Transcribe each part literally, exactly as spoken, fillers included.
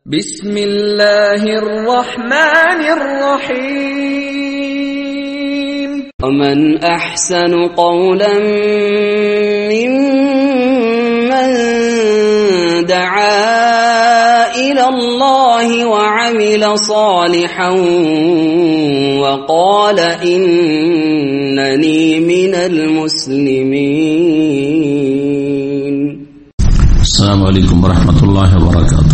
বিসমিল্লাহির রহমানির রহিম। ومن أحسن قولا ممن دعا إلى الله وعمل صالحا وقال إنني من المسلمين. السلام عليكم ورحمة الله وبركاته.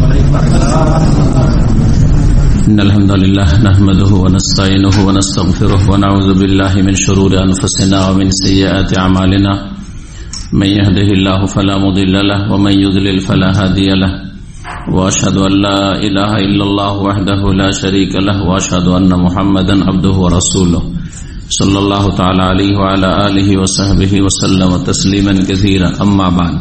إن الحمد لله نحمده ونستعينه ونستغفره ونعوذ بالله من شرور أنفسنا ومن سيئات أعمالنا. من يهده الله فلا مضل له ومن يضلل فلا هادي له. وأشهد أن لا إله إلا الله وحده لا شريك له وأشهد أن محمدا عبده ورسوله صلى الله تعالى عليه وعلى آله وصحبه وسلم تسليما كثيرا. أما بعد،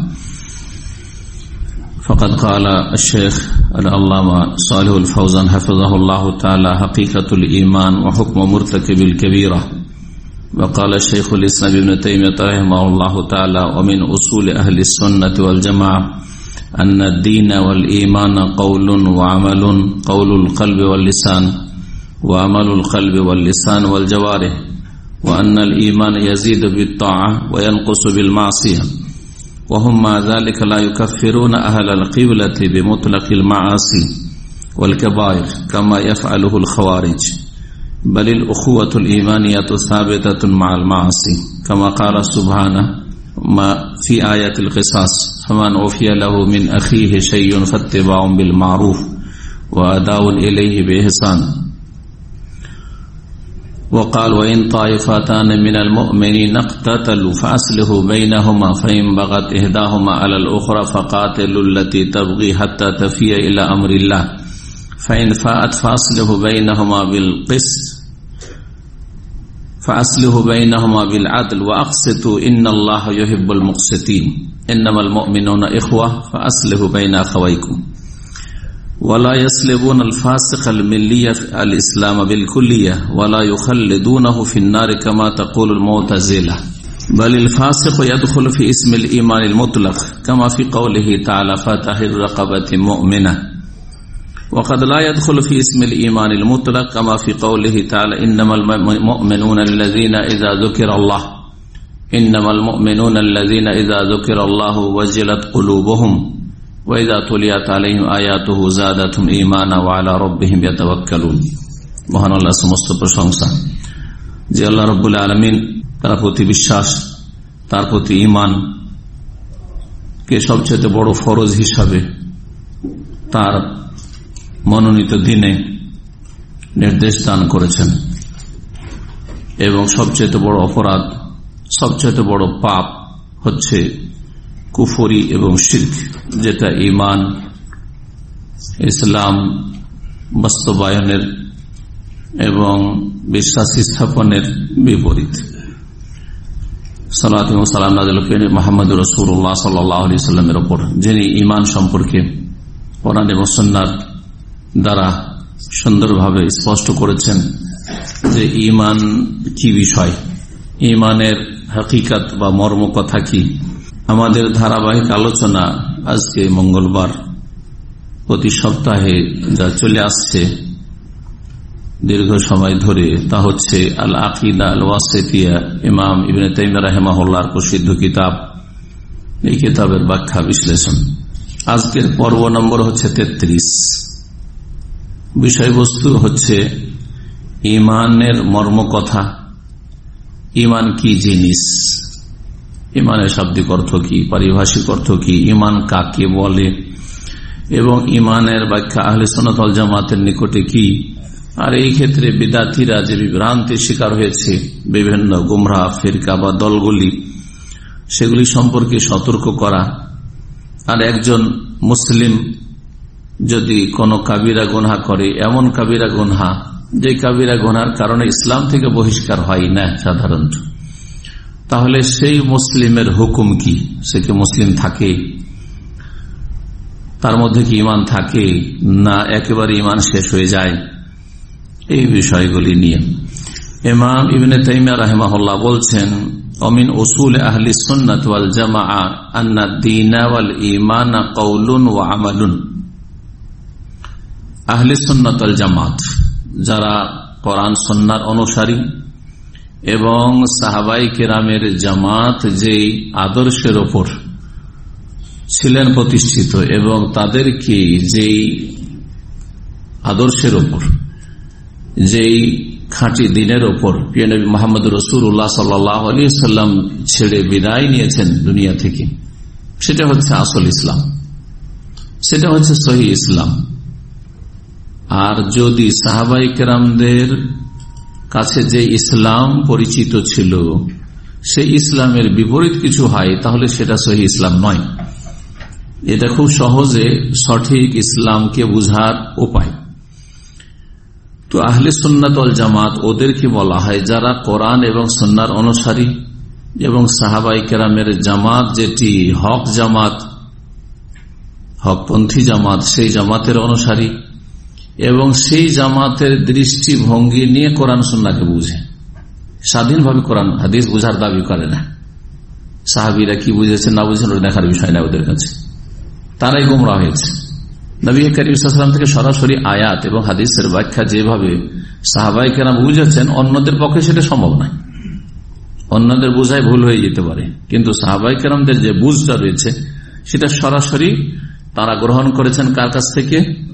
فقد قال الشيخ العلامة صالح الفوزان حفظه الله تعالى: حقيقة الإيمان وحكم مرتكب الكبيرة. وقال الشيخ الإسلام ابن تيمية رحمه الله تعالى: ومن أصول أهل السنة والجماعة أن الدين والإيمان قول وعمل، قول القلب واللسان وعمل القلب واللسان والجوارح، وأن الإيمان يزيد بالطاعة وينقص بالمعصية، وهم مع ذلك لا يكفرون أهل القبلة بمطلق المعاصي والكبائر كما يفعله الخوارج، بل الأخوة الإيمانية ثابتة مع المعاصي كما قال سبحانه ما في آية القصاص: فمن عفي له من أخيه شيء فاتباع بالمعروف وأداء إليه بإحسان. وقال: وإن طائفتان من المؤمنين اقتتلوا فأصلحوا بينهما فإن بغت إحداهما على الأخرى فقاتلوا التي تبغي حتى تفيء إلى أمر الله فإن فاءت فأصلحوا بينهما بالقسط فأصلحوا بينهما بالعدل وأقسطوا إن الله يحب المقسطين. إنما المؤمنون إخوة فأصلحوا بين أخويكم. ولا يسلبون الفاسق الملية الإسلام بالكلية ولا يخلدونه في النار كما تقول المعتزلة، بل الفاسق يدخل في اسم الإيمان المطلق كما في قوله تعالى: فتحرير رقبة مؤمنة. وقد لا يدخل في اسم الإيمان المطلق كما في قوله تعالى: إنما المؤمنون الذين إذا ذكر الله إنما المؤمنون الذين إذا ذكر الله وجلت قلوبهم وإذا تليت عليهم آياته زادتهم إيمانا وعلى ربهم يتوكلون. মহান আল্লাহ সমস্ত প্রশংসা যে আল্লাহ রাব্বুল আলামিন তার প্রতি বিশ্বাস, তার প্রতি ঈমান কে সবচেয়ে বড় ফরজ হিসাবে তার মনোনীত দিনে নির্দেশ দান করেছেন, এবং সবচেয়ে বড় অপরাধ, সবচেয়ে বড় পাপ হচ্ছে কুফরি এবং শিরক, যেটা ঈমান ইসলাম বাস্তবায়নের এবং বিশ্বাস স্থাপনের বিপরীত। সালাত এবং সালাম নাযিল করেন মুহাম্মদ রাসূলুল্লাহ সাল্লাল্লাহু আলাইহি সাল্লামের উপর, যিনি ঈমান সম্পর্কে কোরআন এবং সুন্নাহর দ্বারা সুন্দরভাবে স্পষ্ট করেছেন যে ঈমান কি বিষয়, ঈমানের হাকিকত বা মর্ম কথা কি। আমাদের ধারাবাহিক আলোচনা আজকে মঙ্গলবার প্রতি সপ্তাহে যা চলে আসছে দীর্ঘ সময় ধরে, তা হচ্ছে আল আকিদা আল ওয়াসিতিয়া, ইমাম ইবনে তাইমিয়া রাহিমাহুল্লাহর প্রসিদ্ধ কিতাব। এই কিতাবের ব্যাখ্যা বিশ্লেষণ। আজকের পর্ব নম্বর হচ্ছে তেত্রিশ। বিষয়বস্তু হচ্ছে ঈমানের মর্ম কথা, ঈমান কি জিনিস, ঈমানের শাব্দিক অর্থ কি, পারিভাষিক অর্থ কি, ঈমান কাকে বলে, এবং ঈমানের ব্যাখ্যা আহলে সুন্নাত ওয়াল জামাতের নিকটে কি। আর এই ক্ষেত্রে বিদআতীরা যে বিভ্রান্তির শিকার হয়েছে, বিভিন্ন গুমরাহ ফিরকা বা দলগুলি, সেগুলি সম্পর্কে সতর্ক করা। আর একজন মুসলিম যদি কোনো কাবিরা গুনাহ করে, এমন কাবিরা গুনাহ যে কাবিরা গুনাহর কারণে ইসলাম থেকে বহিষ্কার হয় না সাধারণত, তাহলে সেই মুসলিমের হুকুম কি? সে কি মুসলিম থাকে? তার মধ্যে কি ঈমান থাকে, না একেবারে ঈমান শেষ হয়ে যায়? এই বিষয়গুলি নিয়ে ইমাম ইবনে তাইমিয়া রাহিমাহুল্লাহ বলছেন, ومن أصول أهل السنة والجماعة أن الدين والإيمان قول وعمل আহলে সুন্নাত ওয়াল জামাত, যারা কোরআন সুন্নাহর অনুসারী এবং সাহাবায়ে কেরামের জামাত যেই আদর্শের ওপর ছিলেন প্রতিষ্ঠিত এবং তাদেরকে যেই আদর্শের ওপর, যেই খাঁটি দিনের ওপর প্রিয় নবী মুহাম্মদ রাসূলুল্লাহ সাল্লাল্লাহু আলাইহি সাল্লাম ছেড়ে বিদায় নিয়েছেন দুনিয়া থেকে, সেটা হচ্ছে আসল ইসলাম, সেটা হচ্ছে সহি ইসলাম। আর যদি সাহাবায়ে কেরামদের কাছে যে ইসলাম পরিচিত ছিল সেই ইসলামের বিপরীত কিছু হয়, তাহলে সেটা সহি ইসলাম নয়। এটা খুব সহজে সঠিক ইসলামকে বুঝার উপায়। তো আহলে সুন্নাত ওয়াল জামাত ওদেরকে বলা হয় যারা কোরআন এবং সুন্নাহর অনুসারী এবং সাহাবায়ে কেরামের জামাত যেটি হক জামাত, হকপন্থী জামাত, সেই জামাতের অনুসারী এবং সেই জামাতের দৃষ্টিভঙ্গি নিয়ে কোরআন সুন্নাহকে বুঝে, স্বাধীনভাবে কোরআন হাদিস বুঝার দাবি করে না। সাহাবীরা কি বুঝেছেন না বুঝেছেন ওটা দেখার বিষয় না ওদের কাছে, তারাই গোমরাহ হয়েছে। নবী করিম সাল্লাল্লাহু আলাইহি ওয়াসাল্লাম থেকে সরাসরি আয়াত এবং হাদিসের ব্যাখ্যা যেভাবে সাহাবায়ে কেরাম বুঝেছেন, অন্যদের পক্ষে সেটা সম্ভব নয়। অন্যদের বুঝায় ভুল হয়ে যেতে পারে, কিন্তু সাহাবায়ে কেরামদের যে বুঝটা রয়েছে সেটা সরাসরি তারা গ্রহণ করেছেন কার কাছ থেকে?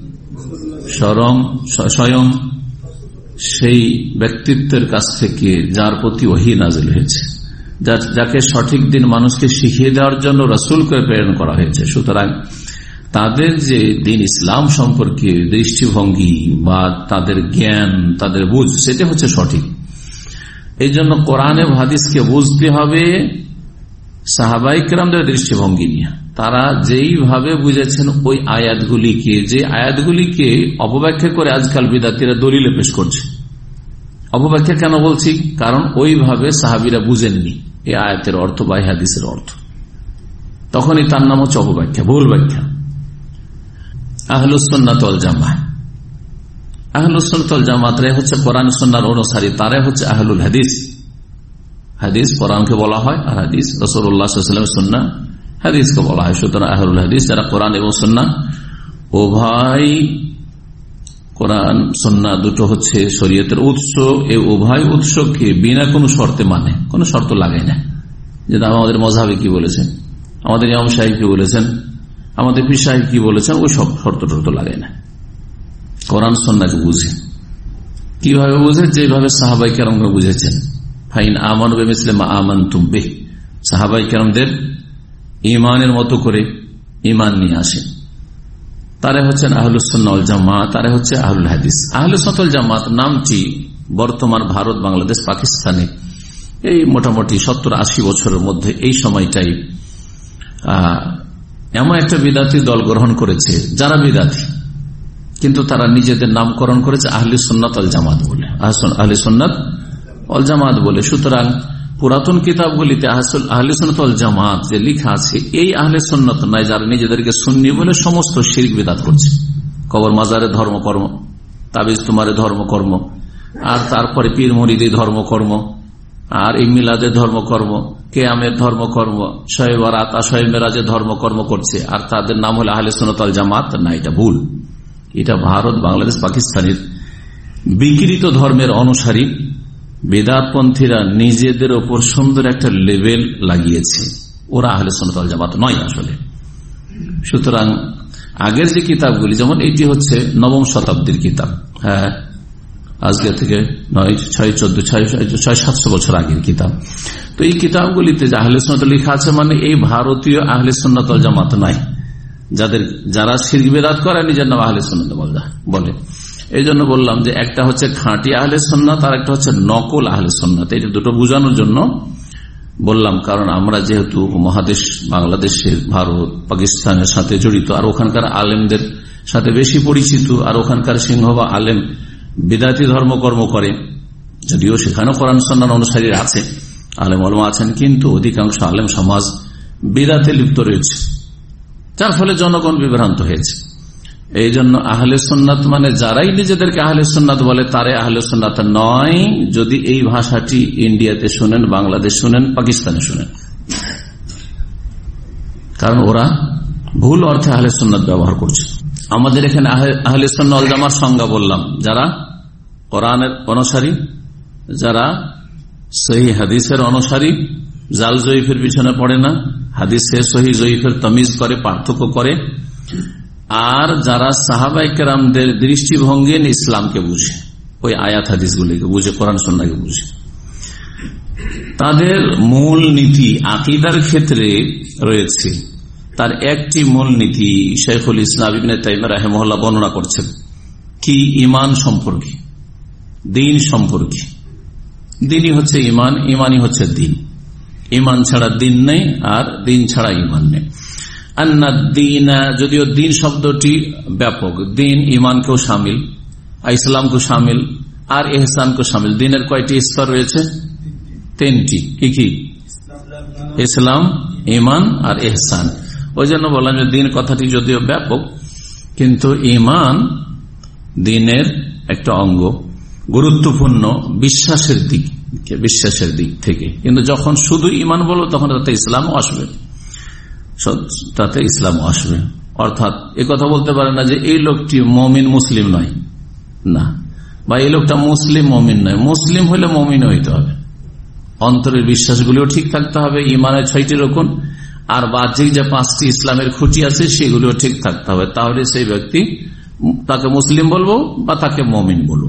স্বয়ং সেই ব্যক্তিত্বের কাছ থেকে যার প্রতি ওহী নাযিল হয়েছে, যাকে সঠিক দিন মানুষকে শিখিয়ে দেওয়ার জন্য রাসূলকে প্রেরণ করা হয়েছে। সুতরাং তাদের যে দিন ইসলাম সম্পর্কে দৃষ্টিভঙ্গি বা তাদের জ্ঞান, তাদের বুঝ, সেটা হচ্ছে সঠিক। এই জন্য কোরআন এবং হাদিসকে বুঝতে হবে সাহাবায়ে কেরামদের দৃষ্টিভঙ্গি নিয়ে। তারা যেইভাবে বুঝেছেন ওই আয়াতগুলিকে, যে আয়াতগুলিকে অপব্যাখ্যা করে আজকাল বিদাতীরা দলিলে পেশ করছে। অপব্যাখ্যা কেন বলছি? কারণ ওইভাবে সাহাবীরা বুঝেননি এই আয়াতের অর্থ বা হাদিসের অর্থ, তখনই তার নাম হচ্ছে অপব্যাখ্যা, ভুল ব্যাখ্যা। আহলুস সুন্নাত ওয়াল জামাত, আহলুস সুন্নাত ওয়াল জামাতরা হচ্ছে কোরআন সুন্নাহর অনুসারী, তারাই হচ্ছে আহলুল হাদিস। হাদিস কোরআনকে বলা হয় আর হাদিস রাসূলুল্লাহ সাল্লাল্লাহু আলাইহি ওয়াসাল্লামের সুন্নাহ হাদিসকে বলা হয়। সুতরাং আহলুল হাদিস যারা কোরআন এবং সুন্নাহ উভয়, কোরআন সুন্নাহ দুটো হচ্ছে শরীয়তের উৎস, এই উভয় উৎসকে বিনা কোনো শর্তে মানে, কোনো শর্ত লাগায় না যে আমাদের মযহাবে কি বলেছেন, আমাদের ইমাম সাহেব কি বলেছেন, আমাদের পীর সাহেব কি বলেছেন, ওই সব শর্ত টর্ত লাগায় না। কোরআন সুন্নাহকে বুঝে, কিভাবে বুঝে? যেভাবে সাহাবায়ে কেরামরা বুঝেছেন। ফাইন আমানু বিমিসলি মা আমানতুম বিহি, সাহাবায়ে কেরামদের ঈমানের মতো করে ঈমান নিয়ে আসেন। তারা হচ্ছেন আহলুস সুন্নাহ ওয়াল জামাত, তারা হচ্ছে আহলুল হাদিস। আহলুস সুন্নাহ ওয়াল জামাত নামটি বর্তমান ভারত, বাংলাদেশ, পাকিস্তানে এই মোটামুটি সত্তর আশি বছরের মধ্যে এই সময়টাই এমন একটা বিদাতি দল গ্রহণ করেছে, যারা বিদাতি কিন্তু তারা নিজেদের নামকরণ করেছে আহলে সুন্নাত ওয়াল জামাত বলে, আহলে সুন্নাত ওয়াল জামাত বলে। সুতরাং পুরাতন কিতাবগুলিতে আহলে সুন্নাত ওয়াল জামাত যে লেখা আছে, এই আহলে সুন্নাত নয় যারা নিজেদেরকে সুন্নি বলে সমস্ত শিরক বিদআত করছে। কবর মাজারের ধর্মকর্ম, তাবিজ তুমারের ধর্মকর্ম, আর তারপরে পীর মুরিদের ধর্মকর্ম, আর এই মিলাদের ধর্মকর্ম, কিয়ামের ধর্মকর্ম, শবে বরাত, শবে মেরাজের ধর্মকর্ম করছে, আর তাদের নাম হলো আহলে সুন্নাত ওয়াল জামাত। না, এটা ভুল। এটা ভারত, বাংলাদেশ, পাকিস্তানের বিকৃত ধর্মের অনুসারী বেদাতপন্থীরা নিজেদের ওপর সুন্দর একটা লেবেল লাগিয়েছে, ওরা আহলে সুন্নাত ওয়াল জামাত নয় আসলে। সুতরাং আগের যে কিতাবগুলি, যেমন এটি হচ্ছে নবম শতাব্দীর কিতাব, হ্যাঁ আজকে থেকে নয় ছয় চোদ্দ ছয় ছয় সাতশো বছর আগের কিতাব। তো এই কিতাবগুলিতে যে আহলে সুন্নাত লেখা আছে, মানে এই ভারতীয় আহলে সুন্নাত ওয়াল জামাত নয়, যাদের যারা শিরক বিদআত করে নিজের নাম আহলে সুন্নাত বলে। এই জন্য বললাম যে একটা হচ্ছে খাঁটি আহলে সুন্নাত আর একটা হচ্ছে নকল আহলে সুন্নাত। এটা দুটো বোঝানোর জন্য বললাম, কারণ আমরা যেহেতু মহাদেশ বাংলাদেশের, ভারত, পাকিস্তানের সাথে জড়িত, আর ওখানকার আলেমদের সাথে বেশি পরিচিত, আর ওখানকার সিংহ বা আলেম বিদাতি ধর্মকর্ম করে, যদিও সেখানেও কোরআন সুন্নাহর অনুসারী আছে, আলেম ওলামা আছেন, কিন্তু অধিকাংশ আলেম সমাজ বিদাতে লিপ্ত রয়েছে, যার ফলে জনগণ বিভ্রান্ত হয়েছে। এই জন্য আহলে সুন্নাত মানে যারাই নিজেদেরকে আহলে সুন্নাত বলে তারাই আহলে সুন্নাত নয়, যদি এই ভাষাটি ইন্ডিয়াতে শুনেন, বাংলাদেশ শুনেন, পাকিস্তানে শুনেন, কারণ ওরা ভুল অর্থে আহলে সুন্নাত ব্যবহার করছে। আমাদের এখানে আহলে সুন্নাহ ওয়াল জামার সংজ্ঞা বললাম, যারা কোরআনের অনুসারী, যারা সহিহ হাদিসের অনুসারী, জাল জয়ীফের পিছনে পড়ে না, হাদিসে সহিহ জয়ীফের তামিজ করে, পার্থক্য করে, আর যারা সাহাবায়ে কেরামদের দৃষ্টিভঙ্গি ইসলামকে বুঝে, ওই আয়াত হাদিসগুলিকে বুঝে, কোরআন সুন্নাহকে বুঝে। তাদের মূল নীতি আকীদার ক্ষেত্রে রয়েছে। তার একটি মূল নীতি শাইখুল ইসলাম ইবনে তাইমিয়া রাহিমাহুল্লাহ বর্ণনা করছেন, কি ঈমান সম্পর্কে, দ্বীন সম্পর্কে। দ্বীনই হচ্ছে ঈমান, ঈমানই হচ্ছে দ্বীন। ঈমান ছাড়া দ্বীন নেই, আর দ্বীন ছাড়া ঈমান নেই। আন্না দ্বীন, যদিও দ্বীন শব্দটি ব্যাপক, দ্বীন ঈমানকেও শামিল, ইসলামকেও শামিল, আর ইহসানকেও শামিল। দ্বীনের কয়টি স্তর রয়েছে? তিনটি। কি কি? ইসলাম, ঈমান আর ইহসান। ওই জন্য বললাম যে দ্বীন কথাটি যদিও ব্যাপক, কিন্তু ঈমান দ্বীনের একটা অঙ্গ, গুরুত্বপূর্ণ বিশ্বাসের দিক বিশ্বাসের দিক থেকে। কিন্তু যখন শুধু ঈমান বলবো তখন তাতে ইসলামও আসবে, তাতে ইসলামও আসবে। অর্থাৎ এ কথা বলতে পারে না যে এই লোকটি মুমিন মুসলিম নয়, না, বা এই লোকটা মুসলিম মুমিন নয়। মুসলিম হলে মুমিন হইতে হবে, অন্তরের বিশ্বাসগুলিও ঠিক থাকতে হবে, ঈমানের ছয়টি রকম, আর বাহ্যিক যে পাঁচটি ইসলামের খুঁটি আছে সেগুলিও ঠিক থাকতে হবে। তাহলে সেই ব্যক্তি, তাকে মুসলিম বলবো বা তাকে মুমিন বলবো।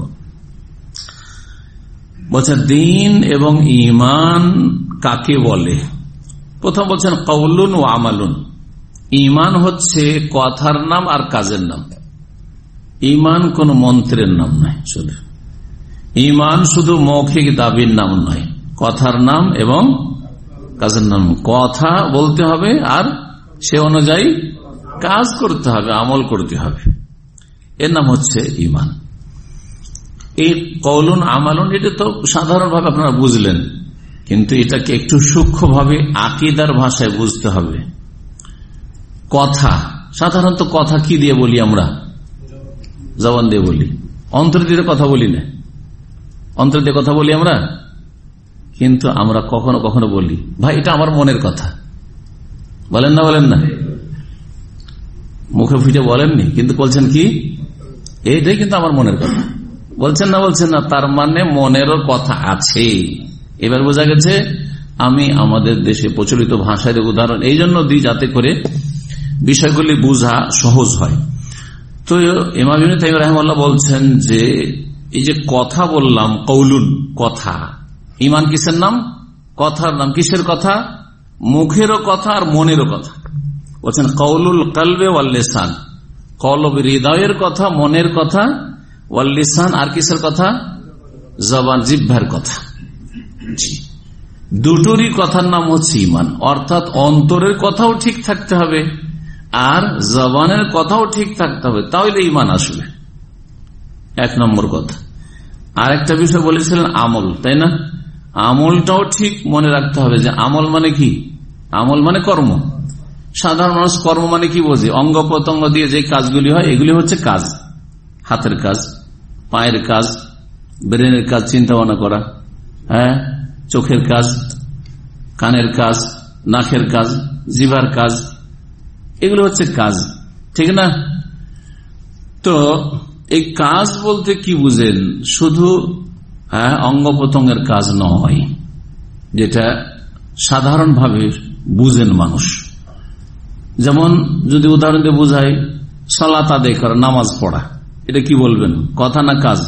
বলছে দ্বীন এবং ঈমান কাকে বলে? প্রথম বলছেন কওলুন ও আমালুন। ঈমান হচ্ছে কথার নাম আর কাজের নাম। ঈমান কোন মন্ত্রের নাম নয়, শুধু ঈমান শুধু মৌখিক দাবির নাম নয়, কথার নাম এবং কাজের নাম। কথা বলতে হবে আর সে অনুযায়ী কাজ করতে হবে, আমল করতে হবে, এর নাম হচ্ছে ঈমান। এই কওলুন আমালুন এটা তো সাধারণভাবে আপনারা বুঝলেন, কিন্তু এটাকে একটু সূক্ষ্মভাবে আকীদার ভাষায় বুঝতে হবে। কথা, সাধারণত কথা কি দিয়ে বলি আমরা? জবান দিয়ে বলি, অন্তর দিয়ে কথা বলি না। অন্তর দিয়ে কথা বলি আমরা, কিন্তু আমরা কখনো কখনো বলি ভাই এটা আমার মনের কথা, বলেন না? বলেন না? মুখে ফুটে বলেননি, কিন্তু বলছেন কি এইটাই কিন্তু আমার মনের কথা, বলছেন না? বলছেন না, তার মানে মনেরও কথা আছে। এবার বোঝা গেছে। আমি আমাদের দেশে প্রচলিত ভাষার উদাহরণ এই জন্য দিই যাতে করে বিষয়গুলি বোঝা সহজ হয়। তো ইমাম ইবনে তাইমিয়া রাহিমাহুল্লাহ বলছেন যে এই যে কথা বললাম, কওলুন কথা, ঈমান কিসের নাম? কথার নাম। কিসের কথা? মুখেরও কথা আর মনেরও কথা। বলছেন কওলুল কলবে ওয়াল লিসান, কলব হৃদয়ের কথা, মনের কথা, ওয়াল লিসান আর কিসের কথা? জবান জিহ্বার কথা। দুটোরই কথার নাম হচ্ছে ঈমান। অর্থাৎ অন্তরের কথাও ঠিক থাকতে হবে আর জবানের কথাও ঠিক থাকতে হবে, তাহলে ঈমান আসবে। এক নম্বর কথা। আর একটা বিষয় বলেছিলেন আমল, তাই না? আমলটাও ঠিক মনে রাখতে হবে যে আমল মানে কি? আমল মানে কর্ম। সাধারণ মানুষ কর্ম মানে কি বোঝে? অঙ্গ প্রত্যঙ্গ দিয়ে যে কাজগুলি হয় এগুলি হচ্ছে কাজ। হাতের কাজ, পায়ের কাজ, ব্রেনের কাজ, চিন্তা ভাবনা করা, হ্যাঁ, চোখের কাজ, কানের কাজ, নাকের কাজ, জিভার কাজ, এগুলো হচ্ছে কাজ, ঠিক না? তো এই কাজ বলতে কি বুঝেন? শুধু হ্যাঁ অঙ্গ প্রত্যঙ্গের কাজ নয়, যেটা সাধারণভাবে বুঝেন মানুষ। যেমন যদি উদাহরণ দিয়ে বুঝাই, সালাত আদায় করা, নামাজ পড়া, এটা কি বলবেন? কথা না কাজ?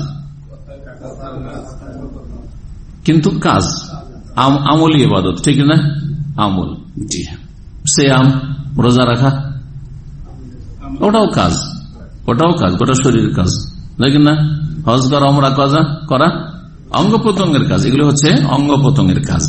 কিন্তু কাজ, আমলি ইবাদত, ঠিক না? আমল। জি, সিয়াম, রোজা রাখা, ওটাও কাজ, ওটাও কাজ, গোটা শরীরের কাজ, দেখেন না? হজ করা, ওমরা করা করা অঙ্গ প্রত্যঙ্গের কাজ। এগুলো হচ্ছে অঙ্গ প্রত্যঙ্গের কাজ।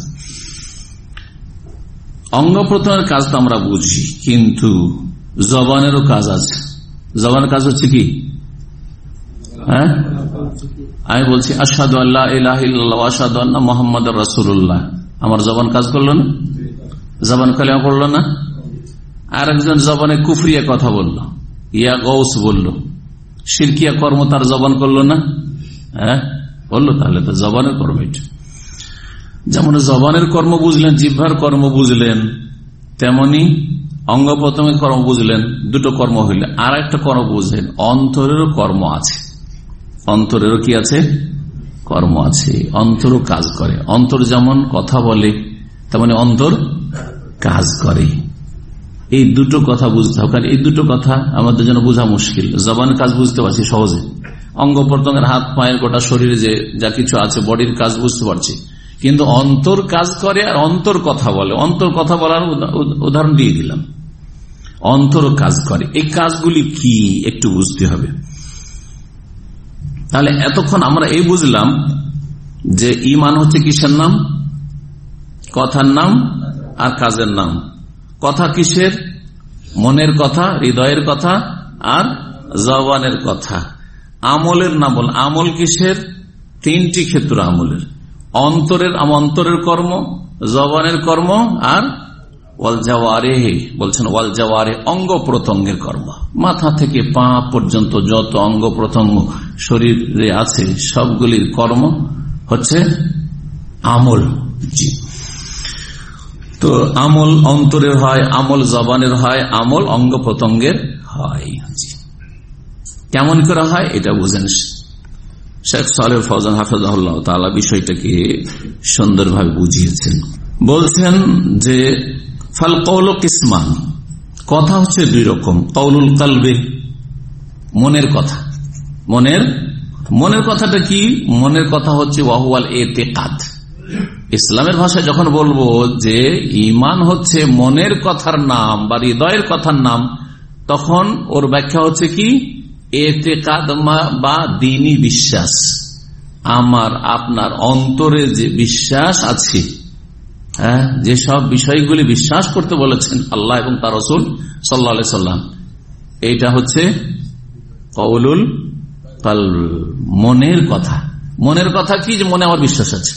অঙ্গ প্রত্যঙ্গের কাজ তো আমরা বুঝি, কিন্তু জবানেরও কাজ আছে। জবানের কাজ হচ্ছে কি? হ্যাঁ, আমি বলছি আশহাদু আল্লা ইলাহা ইল্লাল্লাহ ওয়া আশহাদু আন্না মুহাম্মাদুর রাসূলুল্লাহ, আমার জবান কাজ করলো না? জবান কালিমা পড়লো না? আর একজন জবানে কুফরিয়া কথা বললো, ইয়া গৌস বললো, শিরকিয়া কর্ম তার জবান করলো না? হ্যাঁ বললো, তাহলে তো জবানের কর্ম এটা। যেমন জবানের কর্ম বুঝলেন, জিহ্বার কর্ম বুঝলেন, তেমনি অঙ্গ প্রত্যঙ্গের কর্ম বুঝলেন, দুটো কর্ম হইলে আর একটা কর্ম বুঝলেন, অন্তরেরও কর্ম আছে। অন্তরেরও কি আছে? কর্ম আছে। অন্তরও কাজ করে। অন্তর যেমন কথা বলে তেমনি অন্তর কাজ করে। এই দুটো কথা বুঝতে হবে, কারণ এই দুটো কথা আমাদের জন্য বোঝা মুশকিল। জবানের কাজ বুঝতে পারছি সহজে, অঙ্গ প্রত্যঙ্গের হাত পায়ের গোটা শরীরে যে যা কিছু আছে বডির কাজ বুঝতে পারছি, কিন্তু অন্তর কাজ করে আর অন্তর কথা বলে। অন্তর কথা বলার উদাহরণ দিয়ে দিলাম, অন্তর কাজ করে। এই কাজগুলি কি একটু বুঝতে হবে। তাহলে এতক্ষণ আমরা এই বুঝলাম যে ঈমান হচ্ছে কিসের নাম? কথার নাম আর কাজের নাম। কথা কিসের? মনের কথা, হৃদয়ের কথা আর জবানের কথা। আমলের নাম বল, আমল কিসের? তিনটি ক্ষেত্র আমলের, অন্তরের অন্তরের কর্ম, জবানের কর্ম আর ওয়াল জাওয়ারে, বলছেন ওয়াল জাওয়ারে অঙ্গ প্রত্যঙ্গের কর্ম। মাথা থেকে পা পর্যন্ত যত অঙ্গ প্রত্যঙ্গ শরীরে আছে সবগুলির কর্ম হচ্ছে আমল। জি, তো আমল অন্তরের হয়, আমল জবানের হয়, আমল অঙ্গ প্রত্যঙ্গের হয়। কেমন করে হয় এটা বুঝেন। শেখ সালেহ ফৌজান হাফিজাহুল্লাহ তাআলা বিষয়টাকে সুন্দরভাবে বুঝিয়েছেন। বলছেন যে ফাল কওলু কিসমান, কথা হচ্ছে দুই রকম। কওলুল কলবে, মনের কথা। মনের মনের কথাটা কি? মনের কথা হচ্ছে ওয়াহুয়াল ইতিকাদ। ইসলামের ভাষায় যখন বলবো যে ঈমান হচ্ছে মনের কথার নাম বা হৃদয়ের কথার নাম, তখন ওর ব্যাখ্যা হচ্ছে কি? ইতিকাদ বা দ্বীনি বিশ্বাস। আমার আপনার অন্তরে যে বিশ্বাস আছে, হ্যাঁ, যেসব বিষয়গুলি বিশ্বাস করতে বলেছেন আল্লাহ এবং তার রাসূল সাল্লাল্লাহু আলাইহি সাল্লাম, এইটা হচ্ছে কওলুল কলব, মনের কথা। মনের কথা কি? যে মনে আমার বিশ্বাস আছে।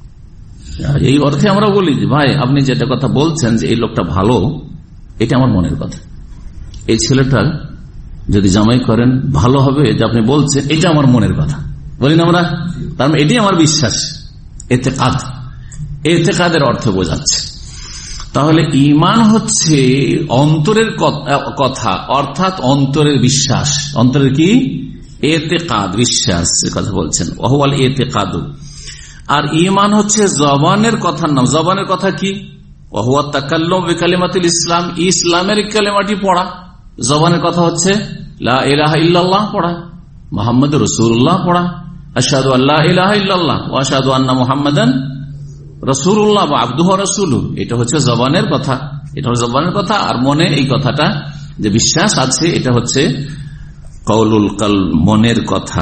এই অর্থে আমরা বলি যে ভাই আপনি যেটা কথা বলছেন যে এই লোকটা ভালো, এটা আমার মনের কথা। এই ছেলেটা যদি জামাই করেন ভালো হবে, যে আপনি বলছেন এটা আমার মনের কথা, বলি না আমরা? তার মানে এটাই আমার বিশ্বাস, ইতিকাদ। ইতিকাদের অর্থ বোঝাচ্ছে। তাহলে ঈমান হচ্ছে অন্তরের কথা, অর্থাৎ অন্তরের বিশ্বাস। অন্তরের কি? ইতিকাদ, বিশ্বাস কথা বলছেন, ওয়াহুয়াল ইতিকাদ। আর ঈমান হচ্ছে জবানের কথার নাম। জবানের কথা কি? ওয়াহুয়া তাকাল্লুম বিকালিমাতিল ইসলাম, ইসলামের কালেমাটি পড়া। জবানের কথা হচ্ছে লা ইলাহা ইল্লাল্লাহ পড়া, মুহাম্মদুর রাসূলুল্লাহ পড়া, আশহাদু আল্লা ইলাহা ইল্লাল্লাহ ওয়া আশহাদু আন্না মুহাম্মাদান রাসূলুল্লাহ ওয়া আবদুহু ওয়া রাসূলুহু। এটা হচ্ছে জবানের কথা, এটা হচ্ছে জবানের কথা। আর মনে এই কথাটা যে বিশ্বাস আছে, এটা হচ্ছে কওলুল কলব, মনের কথা।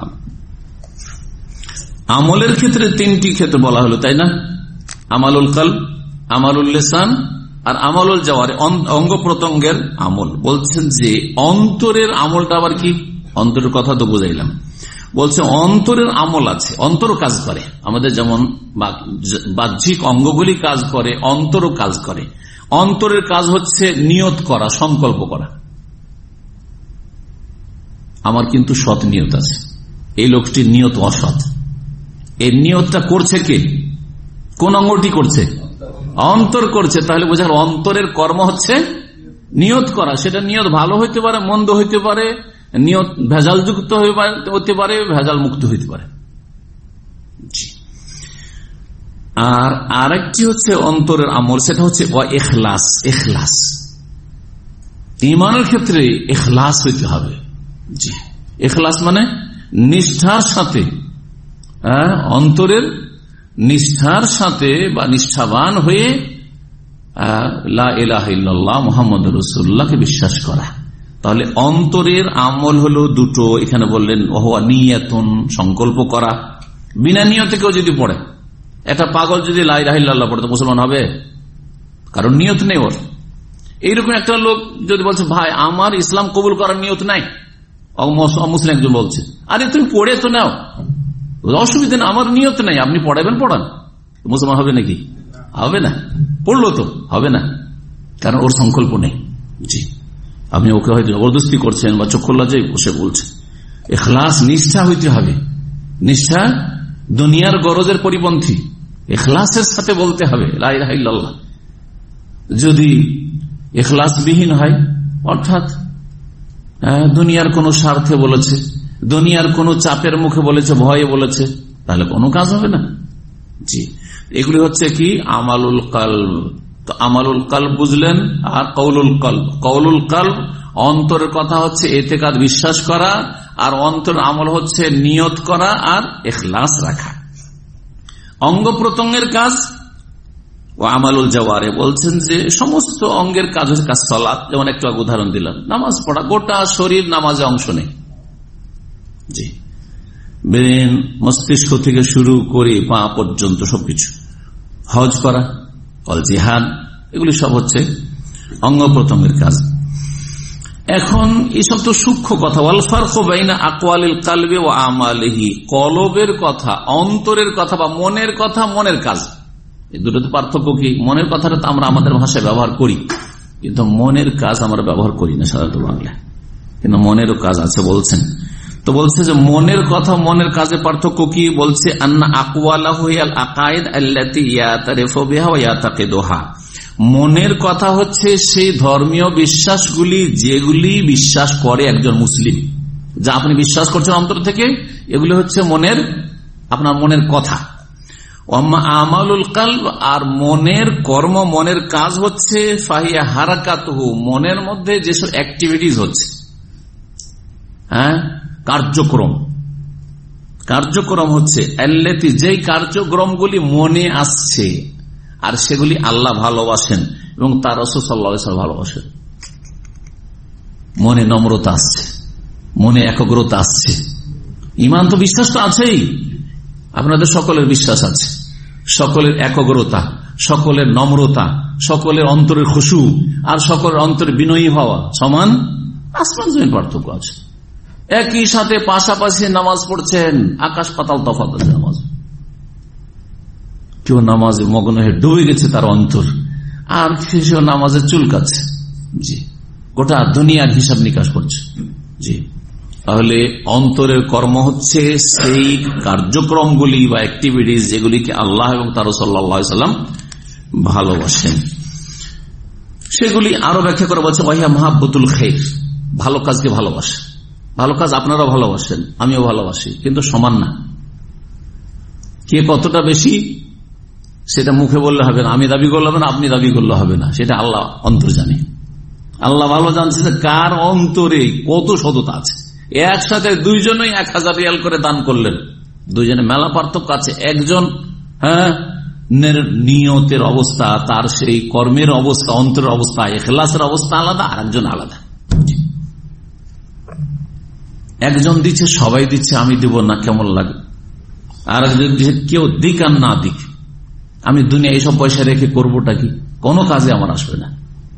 আমলের ক্ষেত্রে তিনটি ক্ষেত্রে বলা হলো, তাই না? আমালুল কলব, আমালুল লিসান আর আমালুল জাওয়ারি, অঙ্গ প্রত্যঙ্গের আমল। বলছেন যে অন্তরের আমলটা আবার কি? অন্তরের কথা তো বুঝাইলাম। বলছে অন্তরের আমল আছে, অন্তর কাজ করে। আমাদের যেমন বাহ্যিক অঙ্গগুলি কাজ করে, অন্তরও কাজ করে। অন্তরের কাজ হচ্ছে নিয়ত করা, সংকল্প করা। আমার কিন্তু সৎ নিয়ত আছে, এই লোকটির নিয়ত অসৎ। এই নিয়তটা করছে কে? কোন অঙ্গটি করছে? অন্তর করছে। তাহলে বোঝার অন্তরের কর্ম হচ্ছে নিয়ত করা। সেটা নিয়ত ভালো হইতে পারে, মন্দ হইতে পারে, নিয়ত ভেজাল যুক্ত হতে পারে, ভেজাল মুক্ত হইতে পারে। আর আরেকটি হচ্ছে অন্তরের আমল, সেটা হচ্ছে ইখলাস। ইখলাস ঈমানের ক্ষেত্রে ইখলাস হইতে হবে। জি, ইখলাস মানে নিষ্ঠার সাথে, অন্তরের নিষ্ঠার সাথে বা নিষ্ঠাবান হয়ে লা ইলাহা ইল্লাল্লাহ মুহাম্মাদুর রাসূলুল্লাহকে বিশ্বাস করা। তাহলে অন্তরের আমল হলো দুটো। এখানে বললেন ওয়া নিয়াতুন, সংকল্প করা। বিনা নিয়তে কেউ যদি পড়ে, একটা পাগল যদি লা ইলাহা ইল্লাল্লাহ পড়ে তো মুসলমান হবে? কারণ নিয়ত নেই ওর। এইরকম একটা লোক যদি বলছে ভাই আমার ইসলাম কবুল করার নিয়ত নাই, মুসলিম একজন বলছে, আরে তুমি পড়ে তো নাও, অসুবিধা না, আমার নিয়ত নাই, আপনি পড়াবেন, পড়ান, মুসলমান হবে নাকি? হবে না। পড়লো তো হবে না, কারণ ওর সংকল্প নেই। জি, আপনি ওকে হয়তো জবরদস্তি করছেন বা চক্ষুল্লাজে বসে বলছেন। ইখলাস, নিষ্ঠা হইতে হবে। নিষ্ঠা দুনিয়ার গরজের পরিপন্থী, ইখলাসের সাথে বলতে হবে লা ইলাহা ইল্লাল্লাহ। যদি ইখলাসবিহীন হয়, অর্থাৎ দুনিয়ার কোন স্বার্থে বলেছে, দুনিয়ার কোন চাপের মুখে বলেছে, ভয়ে বলেছে, তাহলে কোনো কাজ হবে না। জি, এগুলি হচ্ছে কি আমালুল কলব। তো আমালুল কলব বুঝলেন, আর কৌলুল কলব। কৌলুল কলব অন্তরের কথা হচ্ছে এতেকাদ, বিশ্বাস করা, আর অন্তর আমল হচ্ছে নিয়ত করা আর ইখলাস রাখা। অঙ্গ প্রত্যঙ্গের কাজ ও আমালুল জাওয়ারে বলছেন যে সমস্ত অঙ্গের কাজ হচ্ছে কাজ। সালাত, যেমন একটু আগে উদাহরণ দিলাম, নামাজ পড়া, গোটা শরীর নামাজে অংশ নেই। জি, ব্রেন, মস্তিষ্ক থেকে শুরু করে পা পর্যন্ত সবকিছু। হজ করা, অল জিহাদ, এগুলি সব হচ্ছে অঙ্গ প্রত্যঙ্গের কাজ। এখন এসব তো সূক্ষ্ম কথা। ওয়াল ফারকু বাইনা আকওয়ালিল কলবি ওয়া আমালিহি, কলবের কথা, অন্তরের কথা বা মনের কথা, মনের কাজ, এই দুটোতে পার্থক্য কি? মনের কথাটা তো আমরা আমাদের ভাষায় ব্যবহার করি, কিন্তু মনের কাজ আমরা ব্যবহার করি না সাধারণত বাংলায়, কিন্তু মনেরও কাজ আছে বলছেন। তো বলছে যে মনের কথা মনের কাজে পার্থক্য কি? বলছে আন্না আকওয়ালাহু হিয়াল আকায়েদ আল্লাতী ইয়াতারিফু বিহা ওয়া ইয়াতাকিদুহা, মনের কথা হচ্ছে সেই ধর্মীয় বিশ্বাসগুলি যেগুলি বিশ্বাস করে একজন মুসলিম, যা আপনি বিশ্বাস করছেন অন্তর থেকে, এগুলি হচ্ছে মনের, আপনার মনের কথা। আমালুল কলব, আর মনের কর্ম, মনের কাজ হচ্ছে ফাহিয়া হারাকাতুহু, মনের মধ্যে যেসব অ্যাক্টিভিটিস হচ্ছে, হ্যাঁ, কার্যক্রম। কার্যক্রম হচ্ছে আল্লাতী, যেই কার্যক্রমগুলি মনে আসছে, আর সেগুলি আল্লাহ ভালোবাসেন এবং তার রাসূল সাল্লাল্লাহু আলাইহি ওয়াসাল্লাম ভালোবাসেন। মনে নম্রতা আসছে, মনে একাগ্রতা আসছে, ঈমান তো বিশ্বাস তো আছেই, আপনাদের সকলের বিশ্বাস আছে, সকলের একাগ্রতা, সকলের নম্রতা, সকলের অন্তরের খুশু আর সকলের অন্তরে বিনয়ী হওয়া সমান, আসমান জমিন পার্থক্য আছে। একই সাথে পাশাপাশি নামাজ পড়ছেন, আকাশ পাতাল তফাৎ আছে নামাজ। কেউ নামাজে মগ্ন হয়ে ডুবে গেছে তার অন্তর, আর সেও নামাজে চুলকাচ্ছে। জি, গোটা দুনিয়ার হিসাব নিকাশ করছে। জি, তাহলে অন্তরের কর্ম হচ্ছে সেই কার্যক্রমগুলি বা অ্যাক্টিভিটিস যেগুলিকে আল্লাহ এবং তার রাসূল সাল্লাল্লাহু আলাইহি ওয়াসাল্লাম ভালোবাসেন, সেগুলি আরো ব্যাখ্যা করে বলছে ওয়াহিয়া মাহাব্বতুল খাইর, ভালো কাজকে ভালোবাসে। ভালো কাজ আপনারা ভালোবাসেন, আমিও ভালোবাসি, কিন্তু সমান না। কে কতটা বেশি সেটা মুখে বললে হবে না, আমি দাবি করলে হবে না, আপনি দাবি করলে হবে না, সেটা আল্লাহ অন্তর জানে। আল্লাহ ভালো জানছে যে কার অন্তরে কত সততা আছে। একসাথে দুইজনই এক হাজার রিয়াল করে দান করলেন, দুইজনে মেলা পার্থক্য আছে। একজন হ্যাঁ নিয়তের অবস্থা, তার সেই কর্মের অবস্থা, অন্তরের অবস্থা, ইখলাসের অবস্থা আলাদা, আর একজন আলাদা। একজন দিচ্ছে, সবাই দিচ্ছে, আমি দিব না, কেমন লাগে। আর একজন কেউ দিক আর না দিক, আমি দুনিয়া এইসব পয়সা রেখে করবোটা কি, কোনো কাজে আমার আসবে না।